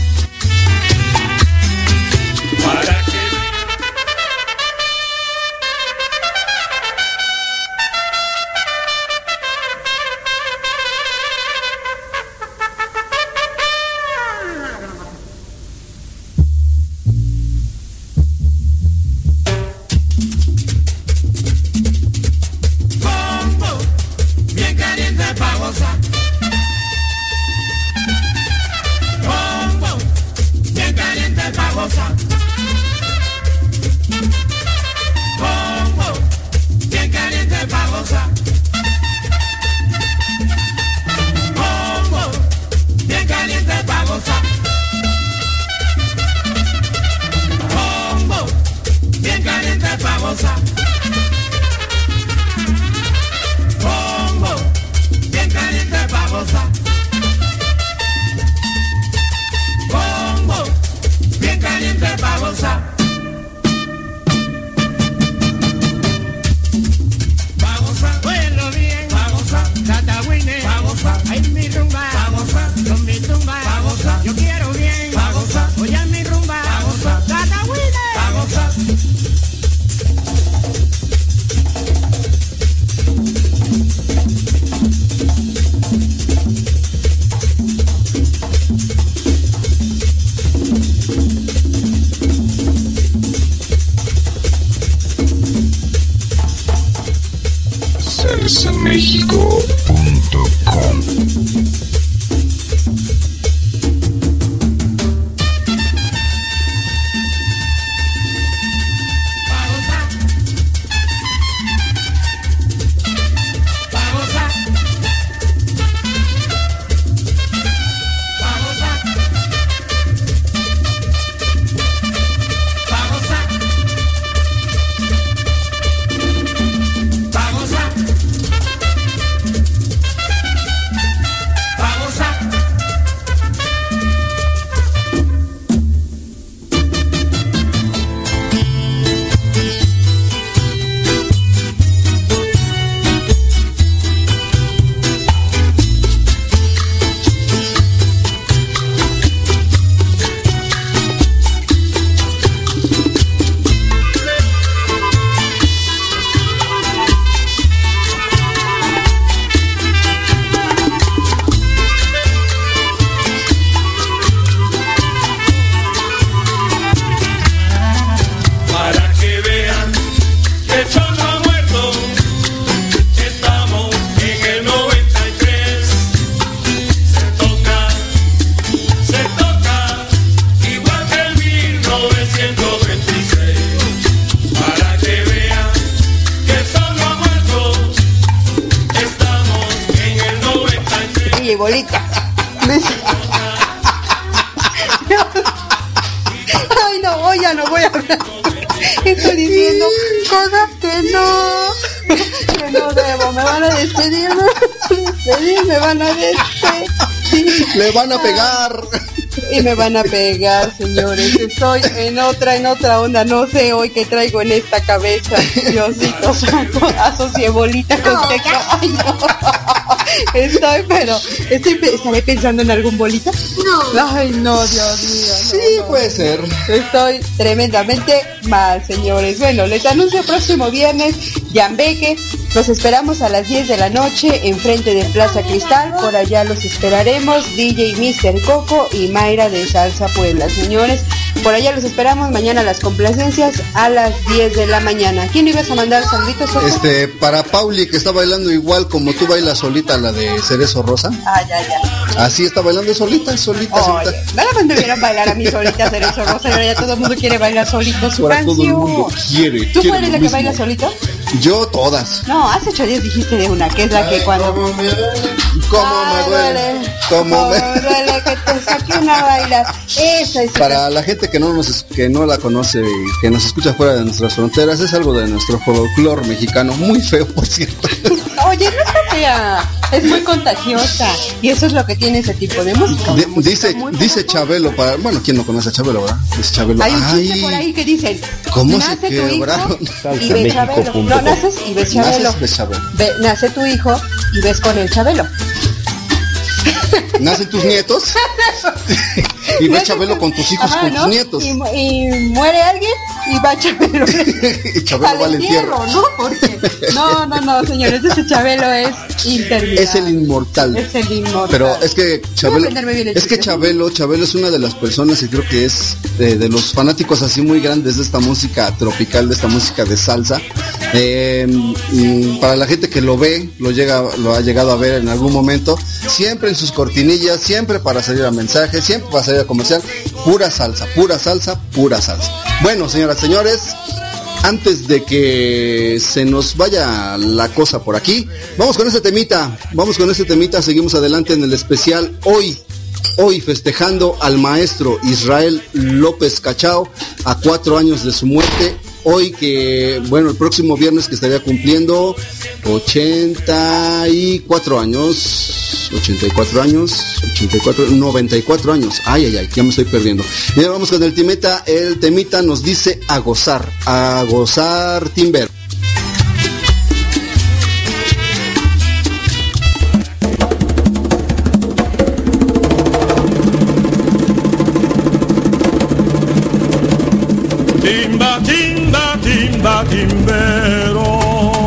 méxico punto com. Bolita. Ay, no, hoy ya no voy a hablar. Estoy diciendo cosas que no, que no debo. Me van a despedir, me van a despedir, me van a despedir. Le van a pegar. Y me van a pegar, señores. Estoy en otra, en otra onda. No sé hoy qué traigo en esta cabeza. Diosito santo, asocié bolita con no. Sexo. Ay, no. Estoy, pero estoy, ¿estaré pensando en algún bolita? No. Ay, no, Dios mío. No, sí, no. puede ser. Estoy tremendamente mal, señores. Bueno, les anuncio próximo viernes, Yambeque. Los esperamos a las diez de la noche en frente de Plaza Cristal. Por allá los esperaremos. D J mister Coco y Mayra de Salsa Puebla. Señores, por allá los esperamos. Mañana las complacencias a las diez de la mañana. ¿Quién le ibas a mandar saluditos, Coco? Este, para Pauli, que está bailando igual como tú bailas solita, la de Cerezo Rosa. Ah, ya, ya. Así está bailando solita, solita, Oye, solita. nada más me vieron bailar a mí solita Cerezo Rosa. Ahora ya todo el mundo quiere bailar solito su Ahora canción. todo el mundo quiere. ¿Tú quiere cuál es la que baila solito? Yo todas. No, hace ocho días dijiste de una, que es la que cuando... ¿Cómo me duele? ¿Cómo me duele? ¿Cómo me duele que te saque una baila? Esa es... Para la gente que no nos que no la conoce y que nos escucha fuera de nuestras fronteras, es algo de nuestro folclore mexicano, muy feo, por cierto. Oye, no está fea, es muy contagiosa y eso es lo que tiene ese tipo de música. De, música dice dice Chabelo, para, bueno, ¿quién no conoce a Chabelo, verdad? Dice Chabelo. Hay un ay, chiste por ahí que dicen, ¿cómo se nace quebraron? tu hijo y ves Chabelo. No, naces y ves Chabelo. Naces, ves Chabelo. Ve, nace tu hijo y ves con el Chabelo. Nacen tus nietos y ves Chabelo con tus hijos, ajá, con ¿no? tus nietos. Y, y muere alguien y va Chabelo. Y Chabelo va al entierro, ¿no? Porque no, no, no, señores, ese Chabelo es interminable. Es el inmortal. Es el inmortal. Pero es que Chabelo, es que Chabelo, Chabelo es una de las personas y creo que es eh, de los fanáticos así muy grandes de esta música tropical, de esta música de salsa. Eh, para la gente que lo ve, lo llega, lo ha llegado a ver en algún momento, siempre en sus cortinillas, siempre para salir a mensajes, siempre para salir a comercial, pura salsa, pura salsa, pura salsa. Bueno, señoras, señores, antes de que se nos vaya la cosa por aquí, vamos con este temita, vamos con este temita, seguimos adelante en el especial hoy. Hoy festejando al maestro Israel López Cachao a cuatro años de su muerte. Hoy que, bueno, el próximo viernes que estaría cumpliendo ochenta y cuatro años, ochenta y cuatro años, ochenta y cuatro, noventa y cuatro años. Ay, ay, ay, ya me estoy perdiendo. Y ahora vamos con el temita, el temita nos dice a gozar, a gozar Timber. Timba, timba, timba, timbero.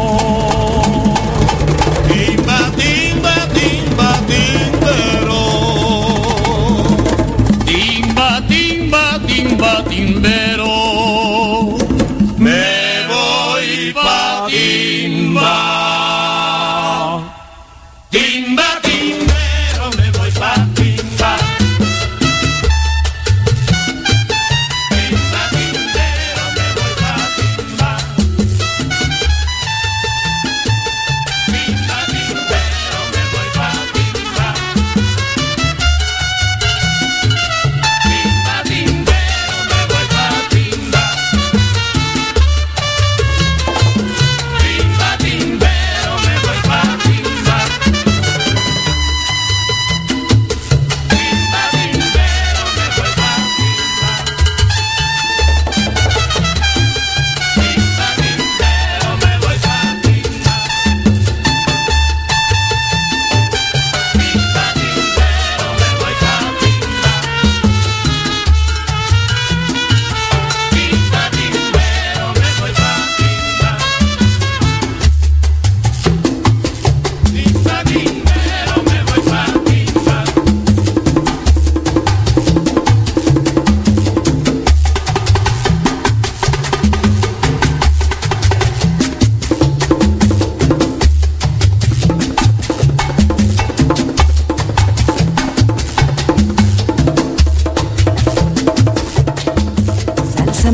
Timba, timba, timba, timbero. Timba, timba, timba, timbero. Me voy pa' timba.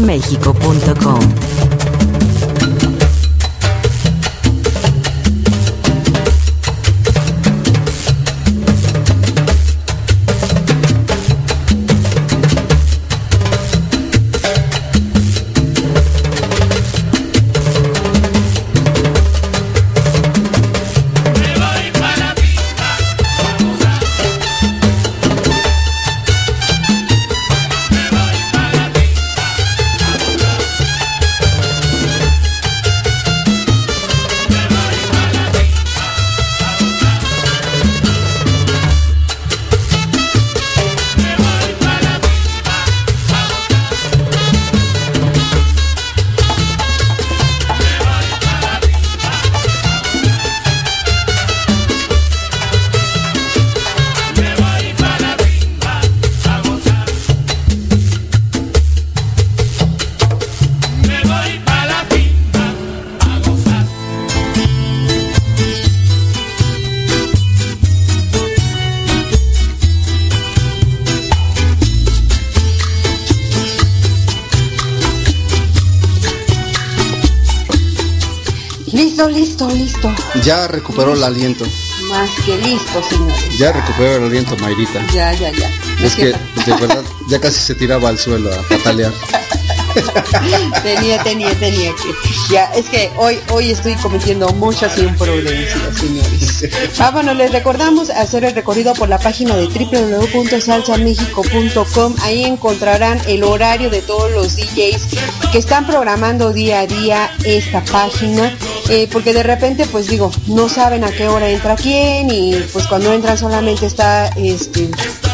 méxico punto com. Listo, listo, listo. Ya recuperó el aliento. Más que listo, señores. Ya recuperó el aliento, Mayrita. Ya, ya, ya. Es que, de verdad, ya casi se tiraba al suelo a patalear. tenía, tenía, tenía que. Ya, es que hoy, hoy estoy cometiendo muchas imprudencias, señores. Ah, bueno, les recordamos hacer el recorrido por la página de doble u doble u doble u punto salsa méxico punto com. Ahí encontrarán el horario de todos los D Js que están programando día a día esta página. Eh, porque de repente, pues digo, no saben a qué hora entra quién y pues cuando entran solamente está, este,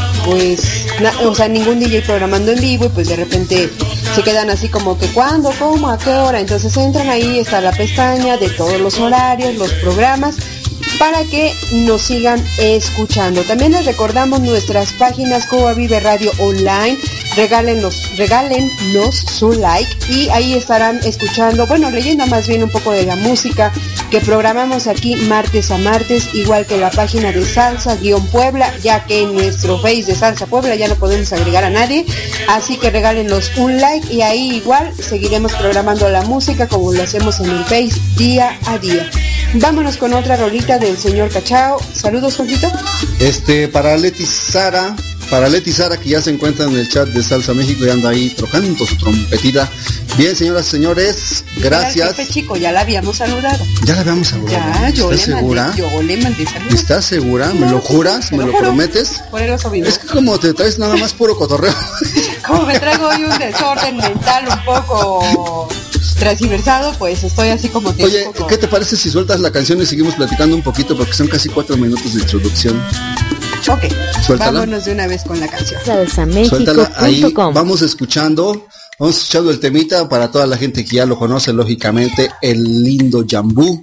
pues, na, o sea, ningún D J programando en vivo y pues de repente se quedan así como que ¿cuándo? ¿Cómo? ¿A qué hora? Entonces entran ahí, está la pestaña de todos los horarios, los programas, para que nos sigan escuchando. También les recordamos nuestras páginas Cuba Vive Radio Online. Regálenos, regálennos su like y ahí estarán escuchando, bueno, leyendo más bien un poco de la música que programamos aquí martes a martes, igual que la página de Salsa guión Puebla, ya que en nuestro Face de Salsa Puebla ya no podemos agregar a nadie, así que regálenos un like y ahí igual seguiremos programando la música como lo hacemos en el Face día a día. Vámonos con otra rolita del señor Cachao. Saludos, Jorgito. Este, para Leti Sara, para Leti Sara, que ya se encuentra en el chat de Salsa México y anda ahí tocando su trompetita. Bien, señoras y señores, gracias. Jefe chico, ya la habíamos saludado. Ya la habíamos saludado. Ya, yo ¿Estás le segura? Mandé, yo le mandé saludos. ¿Estás segura? ¿Me lo juras? ¿Me lo, lo prometes? Por el oso vivo. Es que como te traes nada más puro cotorreo. Como me traigo hoy un desorden mental un poco transversado, pues estoy así como te Oye, poco... ¿qué te parece si sueltas la canción y seguimos platicando un poquito? Porque son casi cuatro minutos de introducción. Ok, Suéltala. Vámonos de una vez con la canción. salsa méxico punto com. Vamos escuchando, vamos escuchando el temita para toda la gente que ya lo conoce, lógicamente, el lindo Jambú.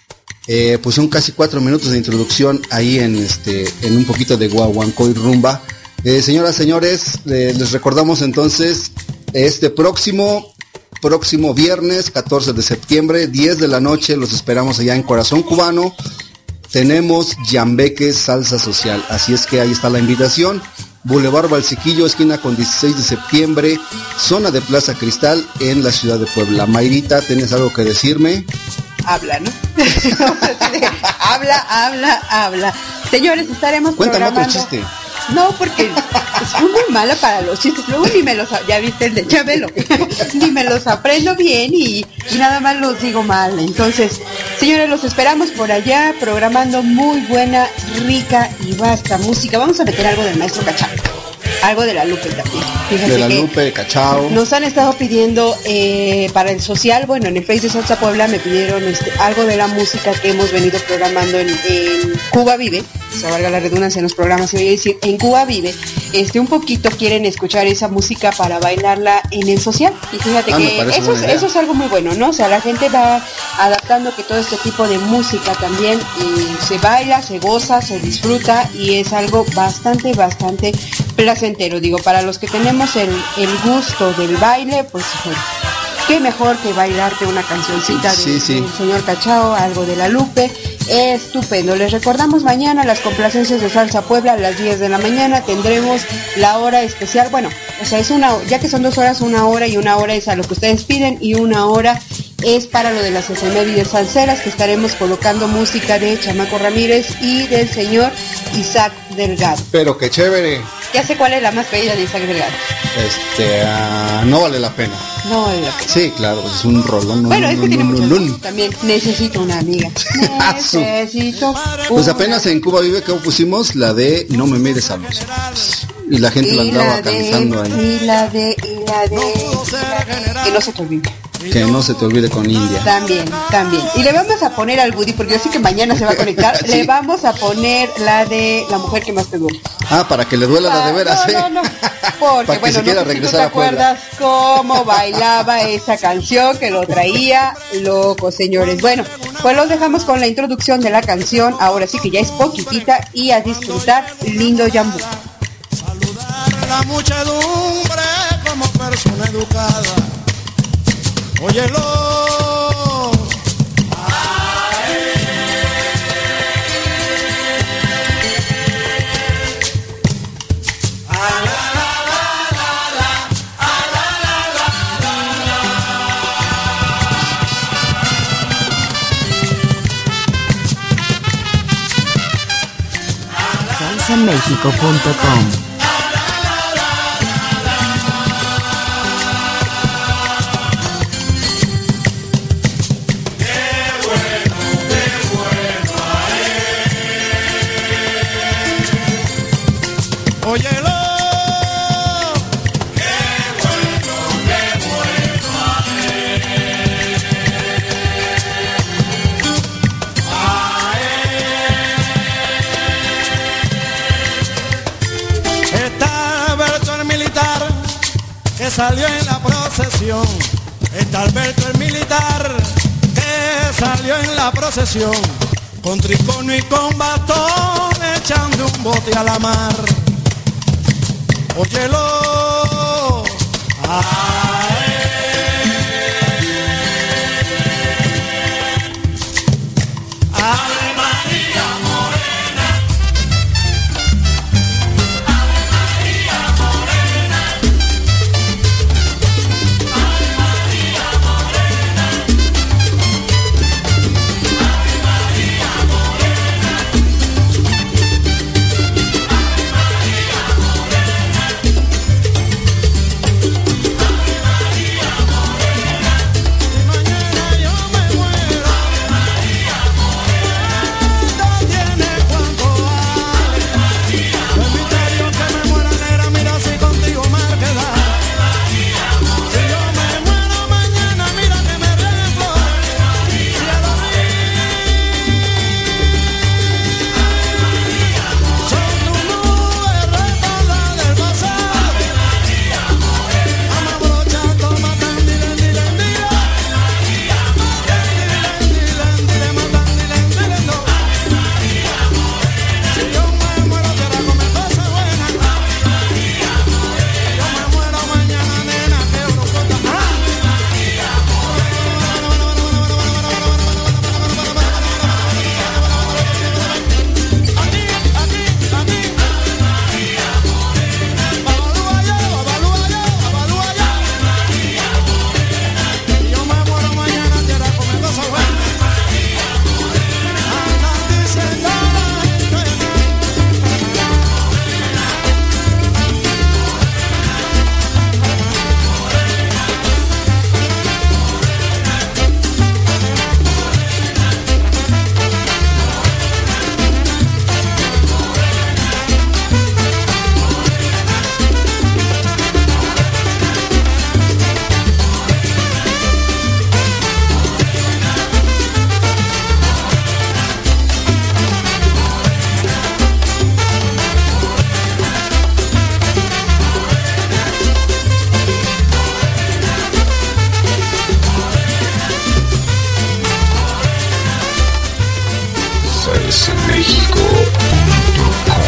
Eh, pues son casi cuatro minutos de introducción ahí en este, en un poquito de guaguancó y rumba. Eh, señoras, señores, eh, les recordamos entonces este próximo próximo viernes catorce de septiembre, diez de la noche, los esperamos allá en Corazón Cubano. Tenemos Yambeque Salsa Social, así es que ahí está la invitación. Boulevard Balsiquillo, esquina con dieciséis de septiembre, zona de Plaza Cristal en la ciudad de Puebla. Mayrita, ¿tienes algo que decirme? Habla, ¿no? habla, habla, habla. Señores, estaremos Cuéntame programando... otro chiste. No, porque soy muy mala para los chistes. Luego ni me los, ya viste el de Chabelo, ni me los aprendo bien y, y nada más los digo mal. Entonces, señores, los esperamos por allá programando muy buena, rica y vasta música. Vamos a meter algo del maestro Cachao, algo de la Lupe también. Fíjense de la que Lupe, Cachao. nos han estado pidiendo eh, para el social, bueno, en el Face de Salsa Puebla me pidieron este, algo de la música que hemos venido programando en, en Cuba Vive. Se valga la redundancia en los programas, se voy a decir, en Cuba Vive, este un poquito quieren escuchar esa música para bailarla en el social. Y fíjate ah, que eso es, eso es algo muy bueno, ¿no? O sea, la gente va adaptando que todo este tipo de música también eh, se baila, se goza, se disfruta y es algo bastante, bastante placentero. Digo, para los que tenemos el, el gusto del baile, pues bueno, qué mejor que bailarte una cancioncita sí, del, sí. del señor Cachao, algo de la Lupe. Estupendo. Les recordamos mañana las complacencias de Salsa Puebla a las diez de la mañana. Tendremos la hora especial. Bueno, o sea, es una, ya que son dos horas, una hora y una hora es a lo que ustedes piden y una hora es para lo de las efemérides salseras, que estaremos colocando música de Chamaco Ramírez y del señor Isaac Delgado. Pero qué chévere. Ya sé cuál es la más pedida de Isaac Delgado. Este, uh, no vale la pena. No vale la pena. Sí, claro, es un rolón. Bueno, no, es que no, tiene no, mucho no, no. También necesito una amiga. Necesito. Pues apenas en Cuba Vive que pusimos la de No me mires a los ojos. Y la gente la andaba cantando ahí. Y la de, y la de, y la de, que no se te olvide. Que no se te olvide con India. También, también. Y le vamos a poner al Buddy, porque yo sé que mañana se va a conectar. Sí. Le vamos a poner la de La mujer que más te duele. Ah, para que le duela la de veras, no, ¿eh? No, no, no. Porque, para que bueno, se quiera no sé regresar si tú te a Puebla. acuerdas cómo bailaba esa canción que lo traía loco, señores. Bueno, pues los dejamos con la introducción de la canción. Ahora sí que ya es poquitita y a disfrutar Lindo Yambú. Saludar a la muchedumbre como persona educada. Óyelo. salsa méxico punto com. Óyelo, qué bueno, qué bueno está Alberto el militar que salió en la procesión. Está Alberto el militar que salió en la procesión. Con tricono y con bastón echando un bote a la mar. Óyelo, ay, Ave María Morena, Ave María Morena, Ave María Morena, Ave María Morena, Ave María Morena. salsa méxico punto com.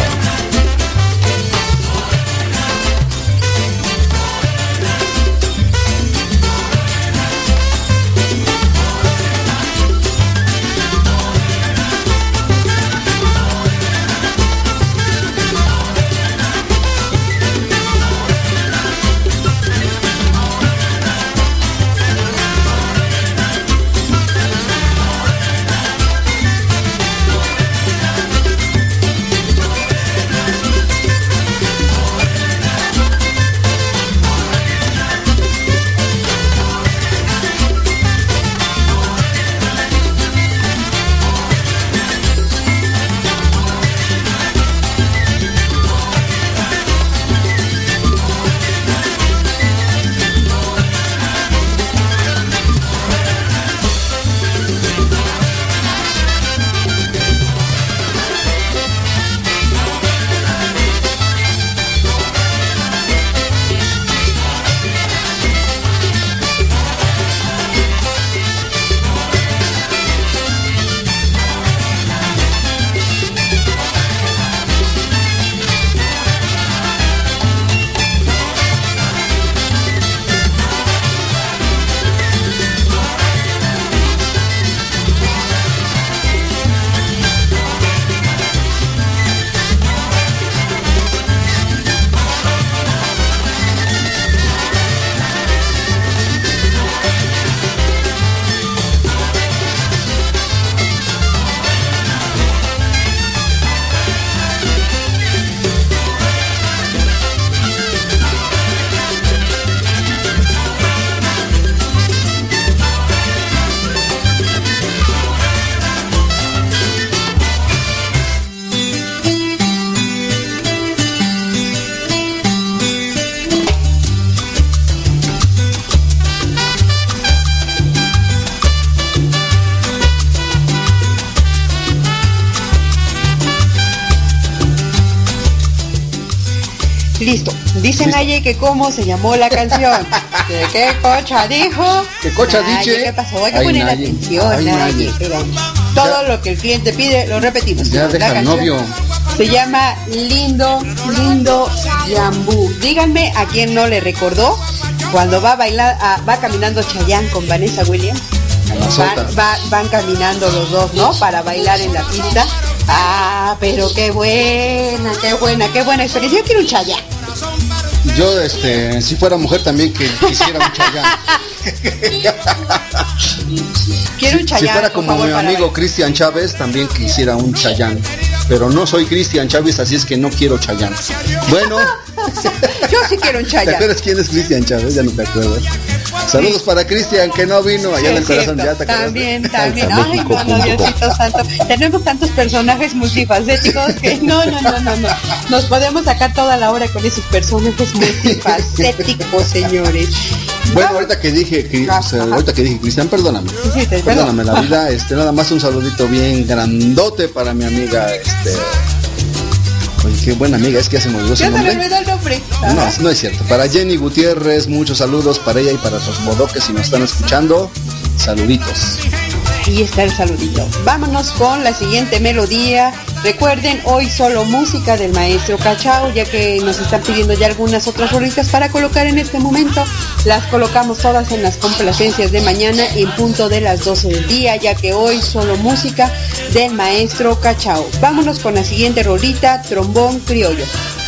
Listo. Dice Naye que cómo se llamó la canción. ¿Qué, qué cocha dijo? ¿Qué cocha Naye, dice? ¿Qué pasó? Hay que poner Naye. atención, Ay, Naye. Naye. Pero todo ya, lo que el cliente pide, lo repetimos. Ya la deja el novio. Se llama Lindo, Lindo Yambú. Díganme a quién no le recordó cuando va a bailar, a, va caminando Chayanne con Vanessa Williams. Van, va, van caminando los dos, ¿no? Para bailar en la pista. Ah, pero qué buena, qué buena, qué buena experiencia. Yo quiero un Chayanne. Yo, este, si fuera mujer también que quisiera un Chayanne. Quiero un Chayanne. Si fuera como favor, mi amigo Cristian Chávez, también quisiera un Chayanne. Pero no soy Cristian Chávez, así es que no quiero Chayanne. Bueno. Yo sí quiero un Chayanne. ¿Te acuerdas quién es Cristian Chávez? Ya no te acuerdas. Saludos sí. Para Cristian, que no vino allá sí, en el corazón. Ya te también, también. Ay, no, no, Diosito santo. Tenemos tantos personajes multifacéticos que no, no, no, no, no. Nos podemos sacar toda la hora con esos personajes multifacéticos, señores. Bueno, ahorita que dije, que, o sea, ahorita que dije Cristian, perdóname. Sí, te, perdóname la vida, este, nada más un saludito bien grandote para mi amiga, este. Oye, qué buena amiga, es que ya se me olvidó su nombre. Ya se me olvidó el nombre. No, no es cierto. Para Jenny Gutiérrez, muchos saludos para ella y para sus bodoques si nos están escuchando. Saluditos. Ahí está el saludito. Vámonos con la siguiente melodía. Recuerden, hoy solo música del maestro Cachao, ya que nos están pidiendo ya algunas otras rolitas para colocar en este momento. Las colocamos todas en las complacencias de mañana en punto de las doce del día, ya que hoy solo música del maestro Cachao. Vámonos con la siguiente rolita, Trombón Criollo.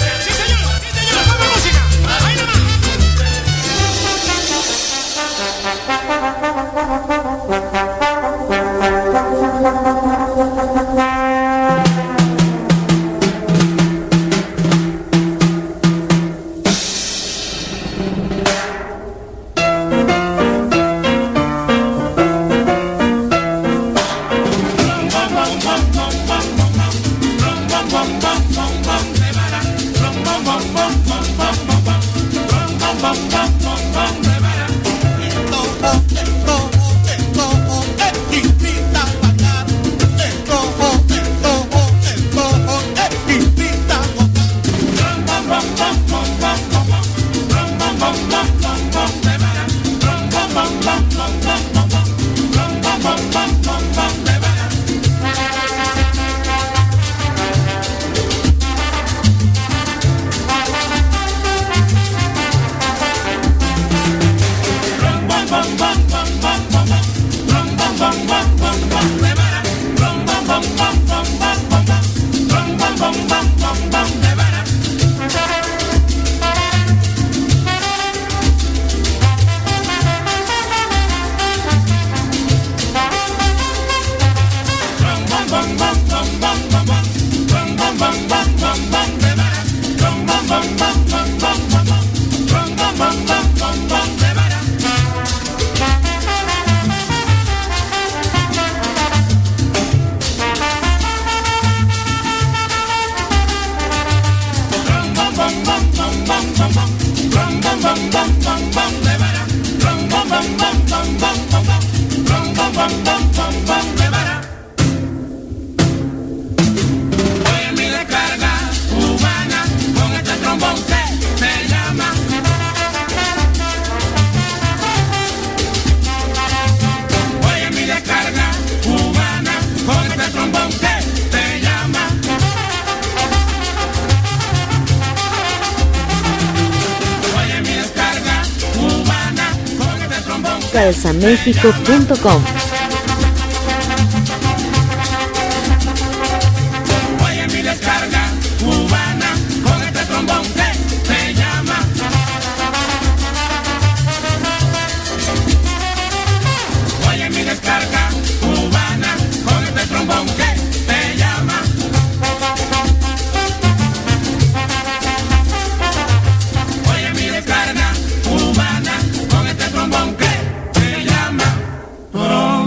salsa méxico punto com. Oye mi descarga cubana con este trombón que se llama. Oye mi descarga cubana con este trombón que se llama. Oye mi descarga cubana con este trombón que se llama. Oh.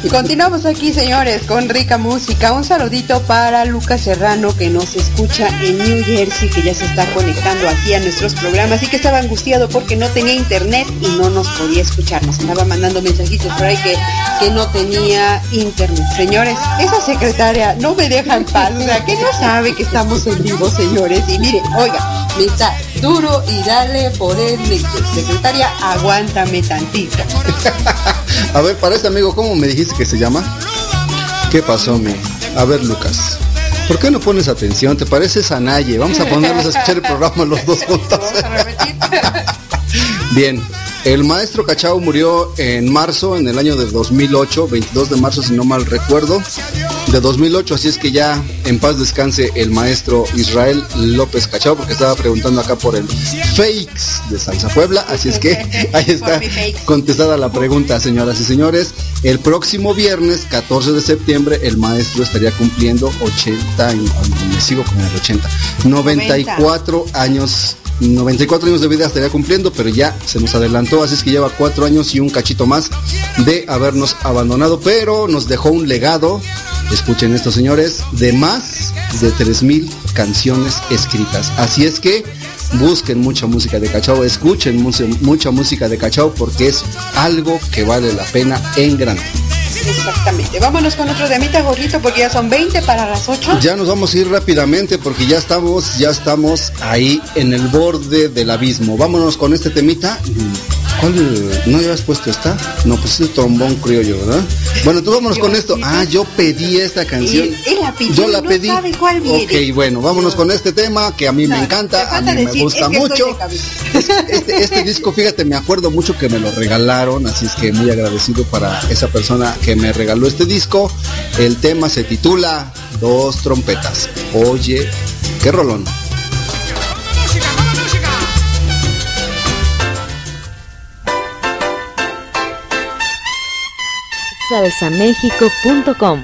Continuamos aquí, señores, con rica música. Un saludito para Lucas Serrano, que nos escucha en New Jersey, que ya se está conectando aquí a nuestros programas y que estaba angustiado porque no tenía internet y no nos podía escuchar. Nos andaba mandando mensajitos por ahí que, que no tenía internet. Señores, esa secretaria no me deja en paz, o sea, que no sabe que estamos en vivo, señores. Y mire, oiga, me está duro y dale por el micro. Secretaria, aguántame tantito. A ver, para este amigo, ¿cómo me dijiste que se llama? ¿Qué pasó, mi? A ver, Lucas, ¿por qué no pones atención? ¿Te pareces a Naye? Vamos a ponernos a escuchar el programa los dos juntos. Bien, el maestro Cachao murió en marzo, en el año de dos mil ocho, veintidós de marzo, si no mal recuerdo, de dos mil ocho, así es que ya en paz descanse el maestro Israel López Cachao, porque estaba preguntando acá por el Fakes de Salsa Puebla, así es que ahí está contestada la pregunta, señoras y señores. El próximo viernes, catorce de septiembre, el maestro estaría cumpliendo ochenta años, me sigo con el ochenta, noventa y cuatro años. noventa y cuatro años de vida estaría cumpliendo, pero ya se nos adelantó, así es que lleva cuatro años y un cachito más de habernos abandonado, pero nos dejó un legado, escuchen esto, señores, de más de tres mil canciones escritas. Así es que busquen mucha música de Cachao, escuchen mucha, mucha música de Cachao, porque es algo que vale la pena en grande. Exactamente. Vámonos con otro temita, Gordito, porque ya son veinte para las ocho. Ya nos vamos a ir rápidamente porque ya estamos, ya estamos ahí en el borde del abismo. Vámonos con este temita. ¿Cuál? ¿No habías puesto esta? No, pues es el trombón criollo, ¿verdad? Bueno, entonces vámonos con esto. Ah, yo pedí esta canción. Él la pidió, yo la no pedí. Sabe cuál viene. Ok, bueno, vámonos con este tema que a mí no, me encanta, a mí decir, me gusta es que mucho. Este, este disco, fíjate, me acuerdo mucho que me lo regalaron, así es que muy agradecido para esa persona que me regaló este disco. El tema se titula Dos Trompetas. Oye, qué rolón. salsa méxico punto com.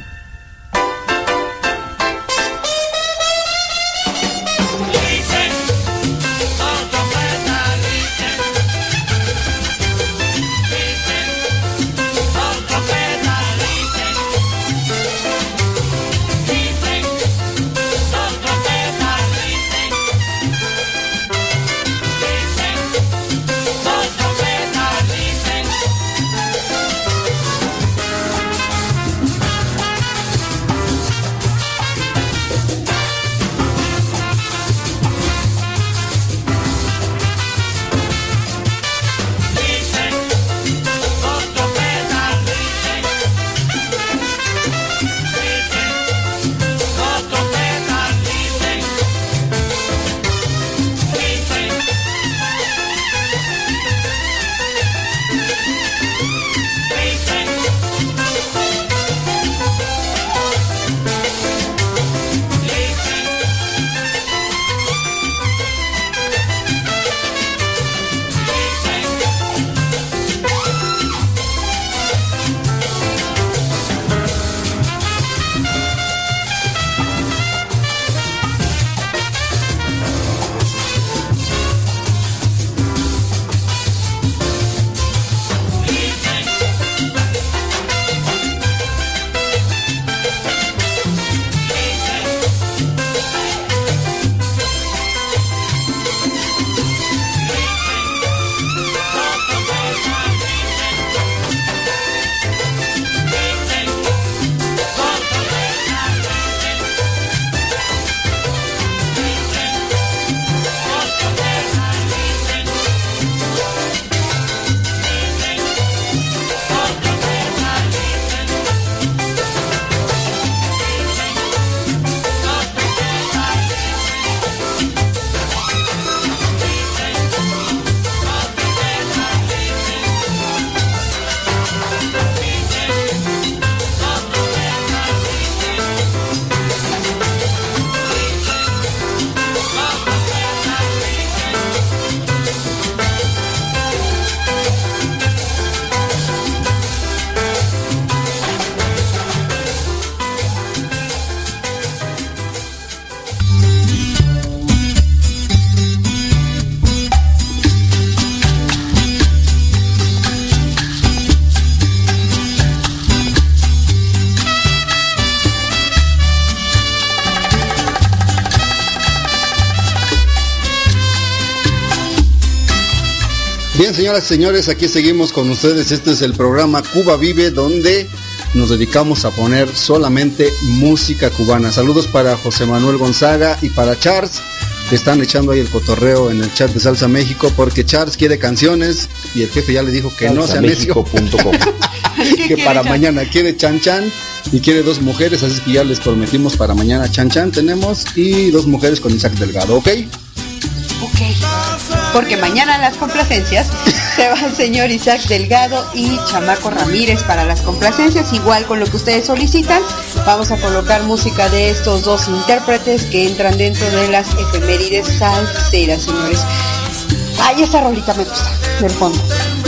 Bien, señoras y señores, aquí seguimos con ustedes. Este es el programa Cuba Vive, donde nos dedicamos a poner solamente música cubana. Saludos para José Manuel Gonzaga y para Charles, que están echando ahí el cotorreo en el chat de Salsa México, porque Charles quiere canciones y el jefe ya le dijo que no sea necio. Que para mañana quiere Chan Chan y quiere dos mujeres, así que ya les prometimos para mañana Chan Chan tenemos y dos mujeres con Isaac Delgado, ¿ok? Ok, porque mañana las complacencias se va el señor Isaac Delgado y Chamaco Ramírez para las complacencias, igual con lo que ustedes solicitan. Vamos a colocar música de estos dos intérpretes que entran dentro de las efemérides salseras, señores. Ay, esa rolita me gusta, del fondo.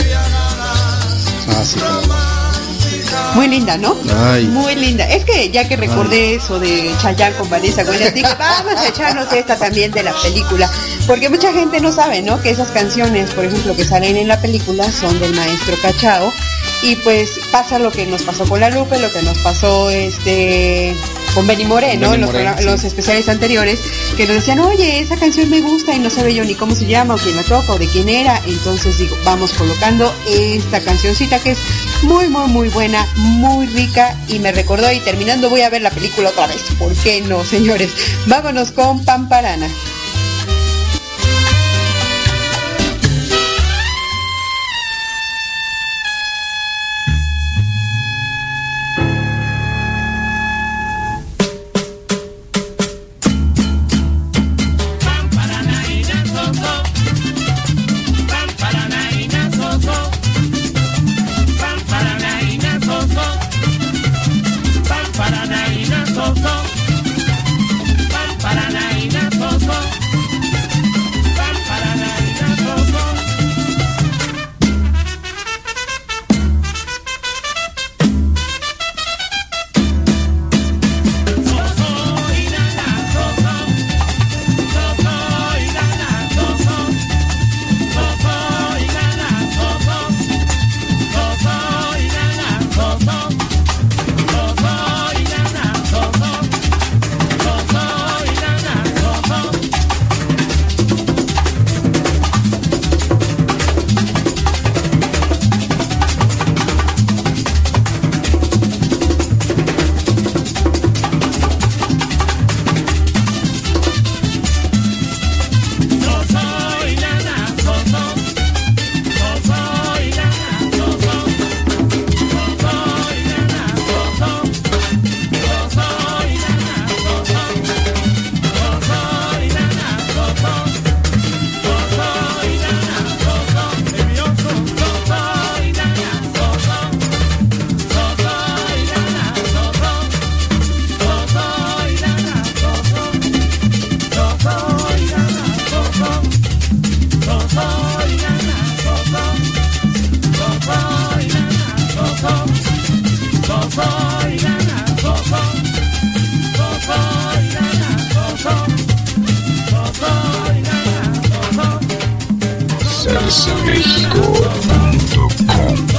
Ah, sí, claro. Muy linda, ¿no? Ay. Muy linda. Es que ya que recordé Ay. eso de Chayanne con Vanessa Williams, dije, vamos a echarnos esta también de la película. Porque mucha gente no sabe, ¿no? Que esas canciones, por ejemplo, que salen en la película son del maestro Cachao. Y pues pasa lo que nos pasó con La Lupe, lo que nos pasó este con Benny Moré, ¿no? Benny los, Moré, sí. los especiales anteriores, que nos decían, oye, esa canción me gusta y no sabe yo ni cómo se llama, o quién la toca, o de quién era. Entonces digo, vamos colocando esta cancioncita que es muy, muy, muy buena, muy rica, y me recordó, y terminando voy a ver la película otra vez. ¿Por qué no, señores? Vámonos con Pamparana. salsa méxico punto com.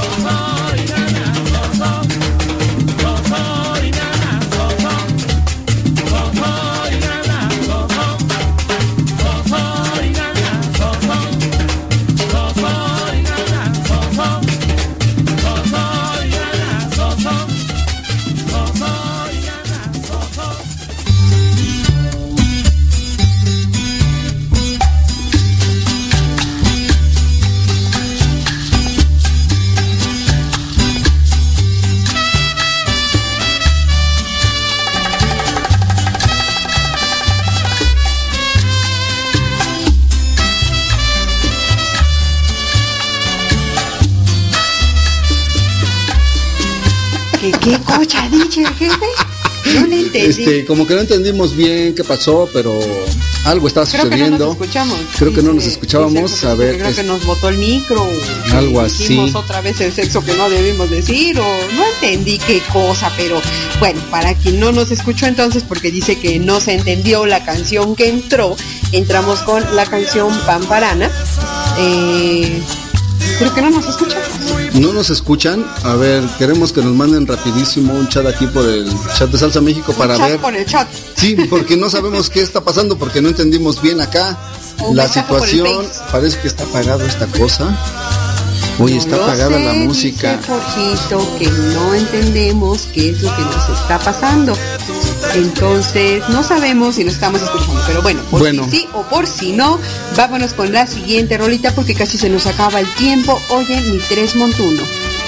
¿Qué cocha ha dicho el jefe? No le entendí. Este, como que no entendimos bien qué pasó, pero algo está creo sucediendo. Que no nos escuchamos. Creo que dice, no nos escuchábamos. A ver, creo es... que nos botó el micro. Algo así. Dijimos otra vez el sexo que no debimos decir, o no entendí qué cosa, pero bueno, para quien no nos escuchó entonces, porque dice que no se entendió la canción que entró, entramos con la canción Pamparana. Eh, creo que no nos escuchan. No nos escuchan. A ver, queremos que nos manden rapidísimo un chat aquí por el chat de Salsa México para un chat ver. Por el chat. Sí, porque no sabemos qué está pasando, porque no entendimos bien acá. la situación, parece que está apagado esta cosa. Uy, no está apagada sé, la música. Dice Jorgito que no entendemos qué es lo que nos está pasando. Entonces, no sabemos si nos estamos escuchando, pero bueno, por bueno. si sí o por si no, vámonos con la siguiente rolita porque casi se nos acaba el tiempo. Oye, mi tres Montuno.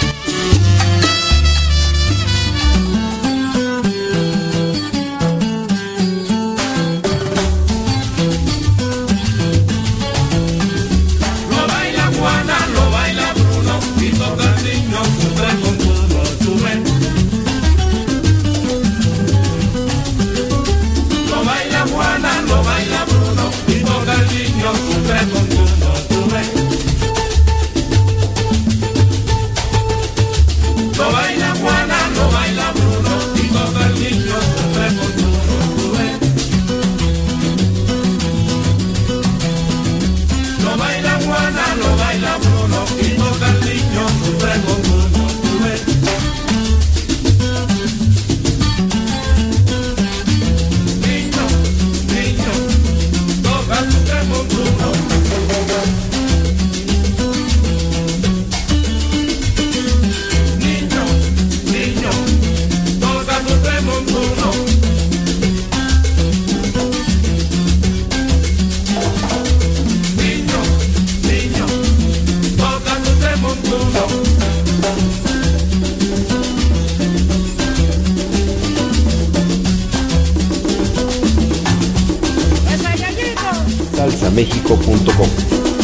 salsa méxico punto com.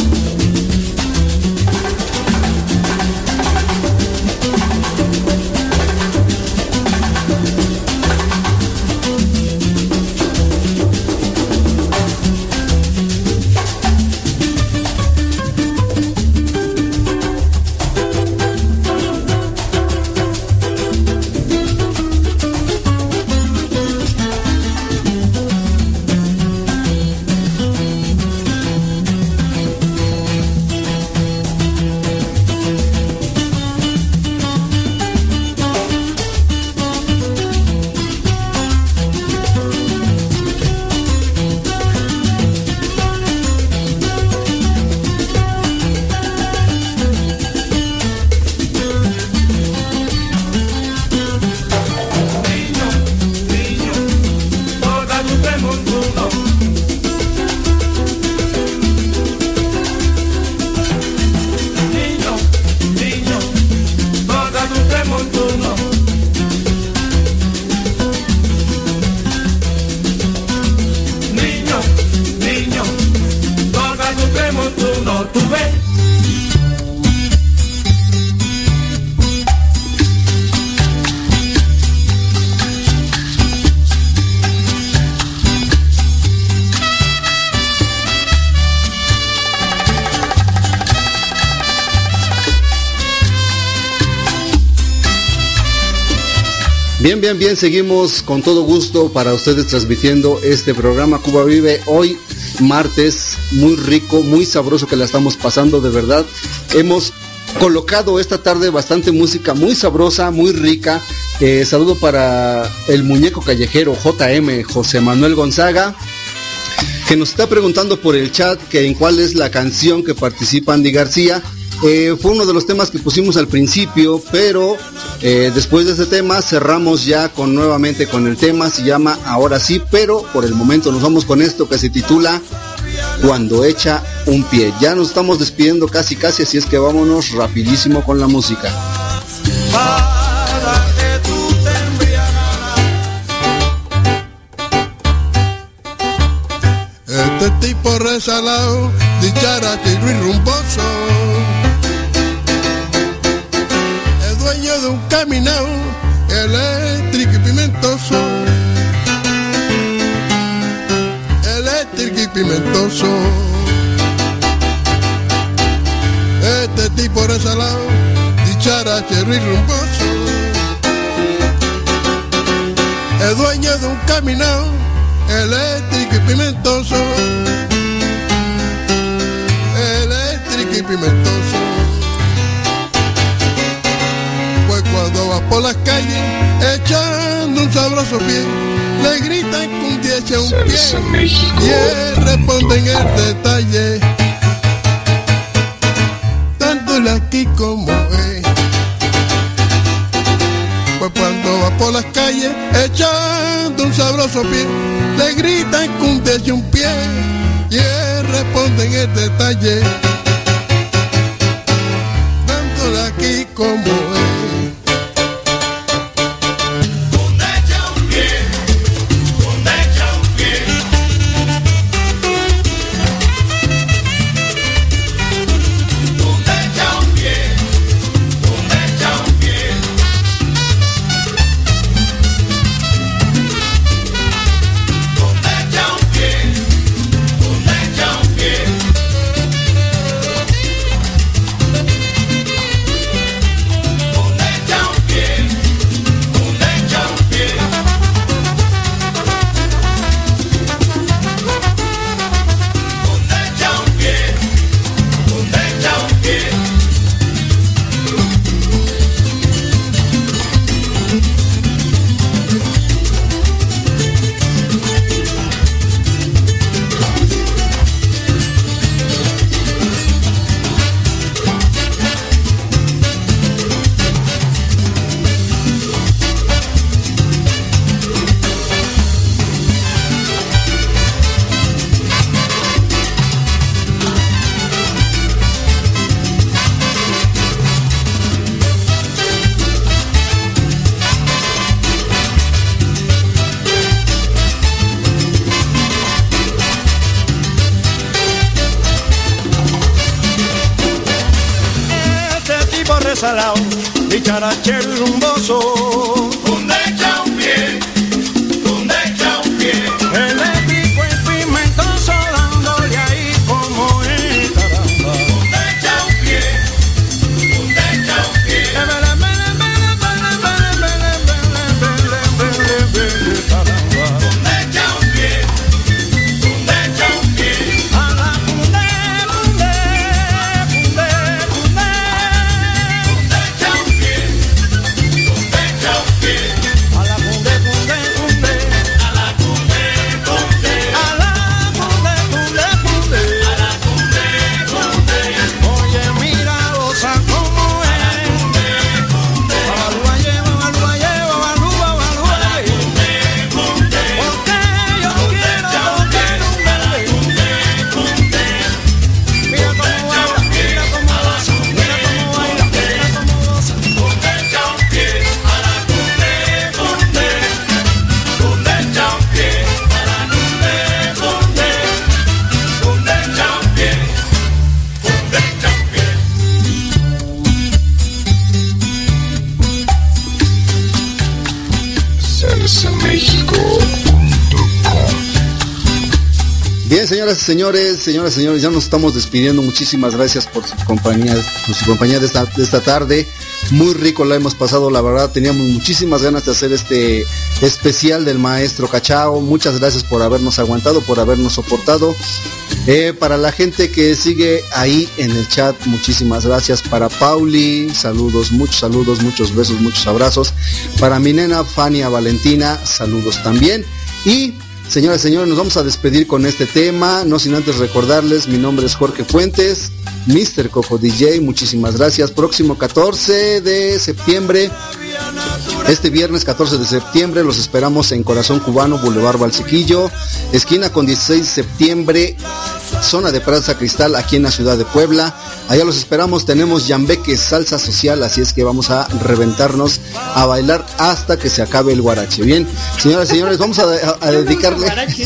Bien, bien, bien, seguimos con todo gusto para ustedes transmitiendo este programa Cuba Vive. Hoy, martes, muy rico, muy sabroso que la estamos pasando, de verdad. Hemos colocado esta tarde bastante música muy sabrosa, muy rica. Eh, saludo para el muñeco callejero J M, José Manuel Gonzaga, que nos está preguntando por el chat que en cuál es la canción que participa Andy García. Eh, fue uno de los temas que pusimos al principio, pero eh, después de ese tema cerramos ya con nuevamente con el tema, se llama Ahora Sí, pero por el momento nos vamos con esto que se titula Cuando echa un pie. Ya nos estamos despidiendo casi casi, así es que vámonos rapidísimo con la música. Para que tú te embriagaras. Este tipo resalado, dicharate y rumboso, de un caminado eléctrico y pimentoso, eléctrico y pimentoso. Este tipo resalado, dicharachero y rumboso, es dueño de un caminado eléctrico y pimentoso, eléctrico y pimentoso. Cuando vas por las calles echando un sabroso pie, le gritan que un día echa un pie y él responde en el detalle, dándole aquí como es. Pues cuando va por las calles echando un sabroso pie, le gritan que un día echa un pie y él responde en el detalle, dándole aquí como es. Salao, dicharachero y rumboso, donde echa un pie, donde echa un pie, el épico y pimentoso dándole ahí como es, caramba, donde echa un pie, donde echa un pie, caramba, donde echa un pie, donde echa un pie, a la punde, punde, punde, punde. Bien, señoras y señores, señoras y señores, ya nos estamos despidiendo. Muchísimas gracias por su compañía, por su compañía de esta, de esta tarde. Muy rico la hemos pasado, la verdad, teníamos muchísimas ganas de hacer este especial del maestro Cachao. Muchas gracias por habernos aguantado, por habernos soportado. Eh, para la gente que sigue ahí en el chat, muchísimas gracias. Para Pauli, saludos, muchos saludos, muchos besos, muchos abrazos. Para mi nena Fania Valentina, saludos también. Y señoras y señores, nos vamos a despedir con este tema, no sin antes recordarles, mi nombre es Jorge Fuentes, mister Coco D J, muchísimas gracias. Próximo catorce de septiembre, este viernes catorce de septiembre, los esperamos en Corazón Cubano, Boulevard Valsequillo, esquina con dieciséis de septiembre, zona de Plaza Cristal, aquí en la ciudad de Puebla. Allá los esperamos, tenemos Yambeque Salsa Social, así es que vamos a reventarnos a bailar hasta que se acabe el guarache. Bien, señoras y señores, vamos a, a, a dedicarle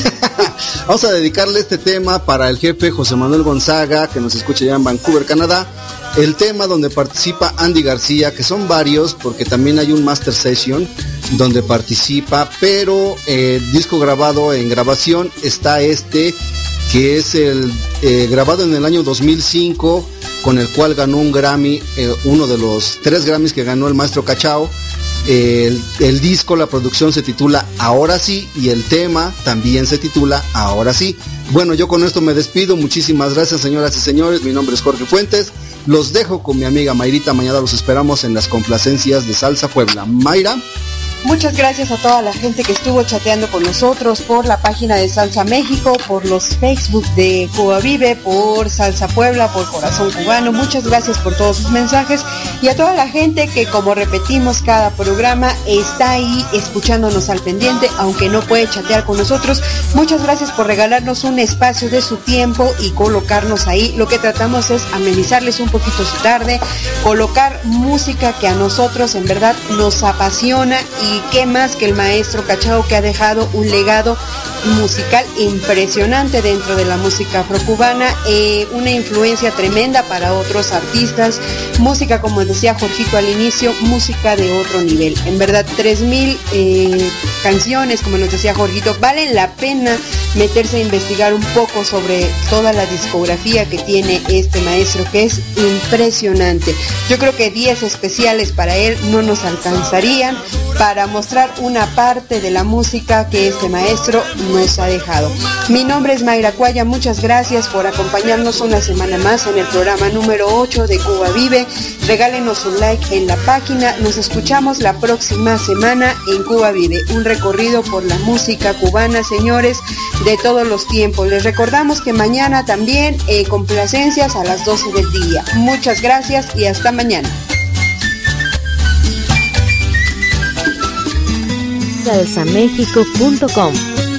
vamos a dedicarle este tema para el jefe José Manuel Gonzaga, que nos escucha ya en Vancouver, Canadá. El tema donde participa Andy García, que son varios, porque también hay un Master Session donde participa, pero el eh, disco grabado en grabación está este, que es el eh, grabado en el año dos mil cinco, con el cual ganó un Grammy, eh, uno de los tres Grammys que ganó el maestro Cachao. El, el disco, la producción se titula Ahora Sí, y el tema también se titula Ahora Sí. Bueno, yo con esto me despido. Muchísimas gracias, señoras y señores. Mi nombre es Jorge Fuentes. Los dejo con mi amiga Mayrita. Mañana los esperamos en las complacencias de Salsa Puebla. Mayra. Muchas gracias a toda la gente que estuvo chateando con nosotros por la página de Salsa México, por los Facebook de Cuba Vive, por Salsa Puebla, por Corazón Cubano. Muchas gracias por todos sus mensajes y a toda la gente que, como repetimos cada programa, está ahí escuchándonos al pendiente, aunque no puede chatear con nosotros. Muchas gracias por regalarnos un espacio de su tiempo y colocarnos ahí. Lo que tratamos es amenizarles un poquito su tarde, colocar música que a nosotros en verdad nos apasiona. Y qué más que el maestro Cachao, que ha dejado un legado musical impresionante dentro de la música afrocubana, eh, una influencia tremenda para otros artistas, música, como decía Jorgito al inicio, música de otro nivel. En verdad, tres mil eh, canciones, como nos decía Jorgito, valen la pena meterse a investigar un poco sobre toda la discografía que tiene este maestro, que es impresionante. Yo creo que diez especiales para él no nos alcanzarían para mostrar una parte de la música que este maestro nos ha dejado. Mi nombre es Mayra Cuaya, muchas gracias por acompañarnos una semana más en el programa número ocho de Cuba Vive. Regálenos un like en la página, nos escuchamos la próxima semana en Cuba Vive, un recorrido por la música cubana, señores, de todos los tiempos. Les recordamos que mañana también eh, complacencias a las doce del día. Muchas gracias y hasta mañana. salsa méxico punto com.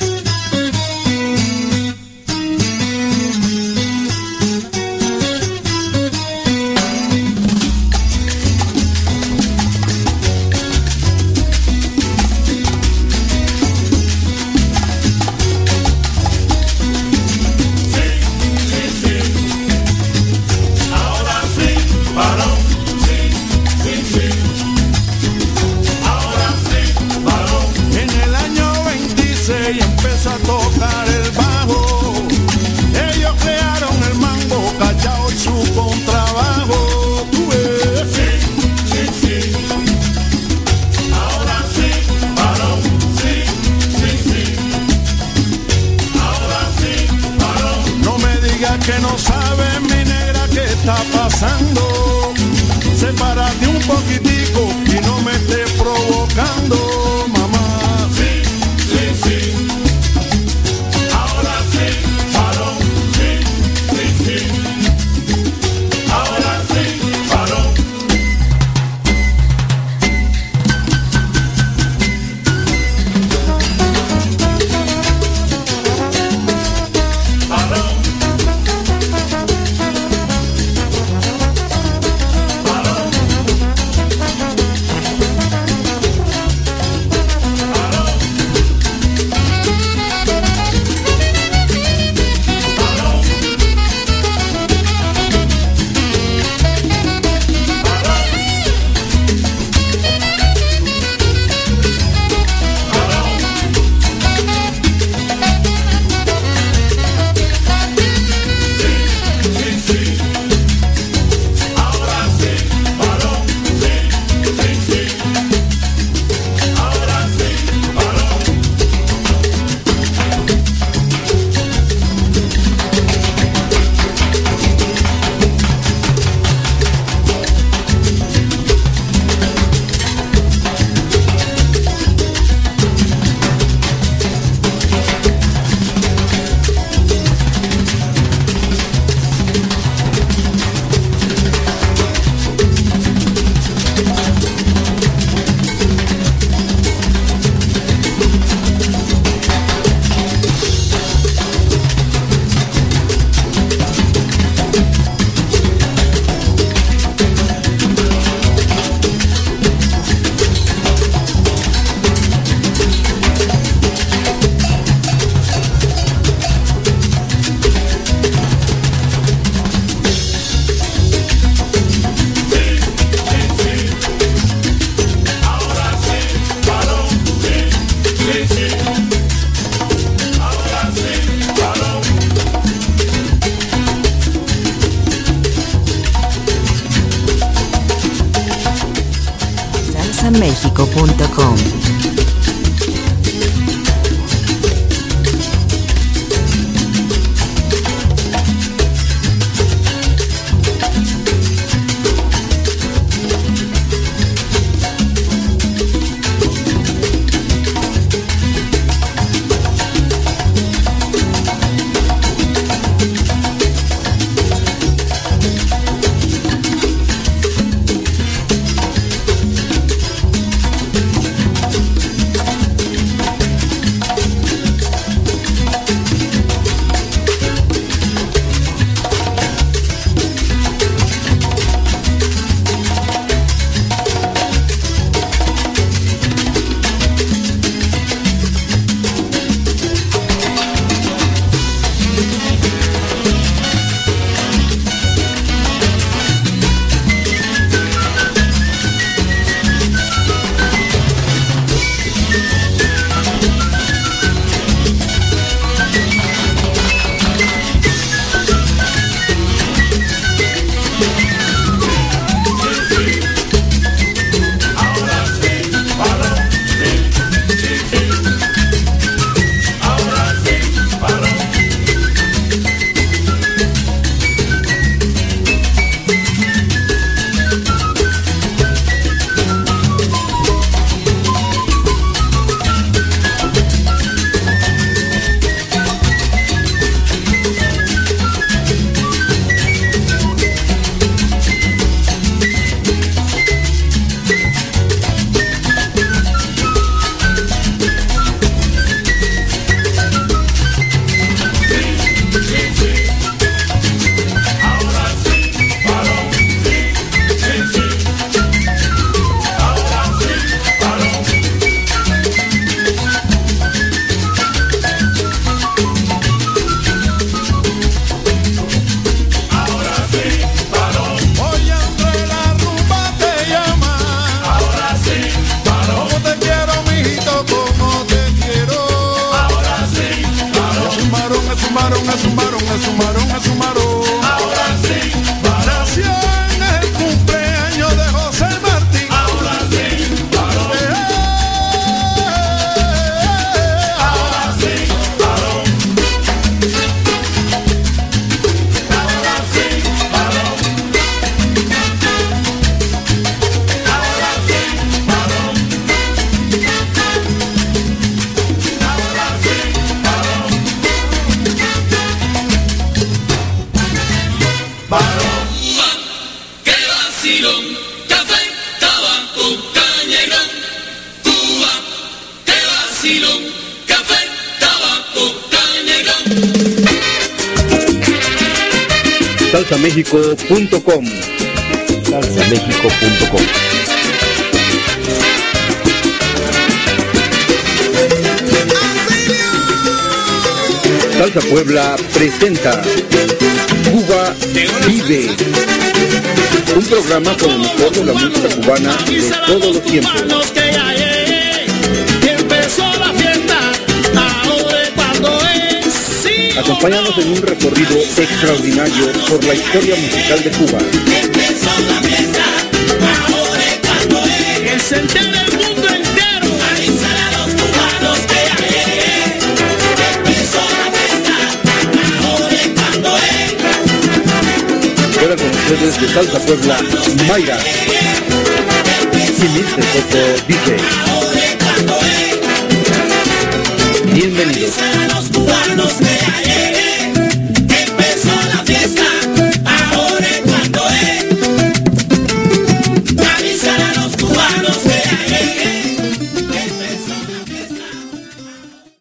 Que no sabes, mi negra, qué está pasando. Sepárate un poquitico y no me estés provocando, mamá. Sí, sí, sí. Ahora sí, varón. Sí, sí, sí. Ahora sí, varón. salsa méxico punto com. Cuba, qué vacilón, café, tabaco, caña y ron. Cuba, qué vacilón, café, tabaco, caña y ron. salsa méxico punto com. salsa méxico punto com. Salsa Puebla presenta Cuba Vive, un programa con lo mejor de la música cubana de todos los tiempos. Acompáñanos en un recorrido extraordinario por la historia musical de Cuba. Queda con ustedes de Salsa Puebla, Mayra y mister Coco D J. Bienvenidos.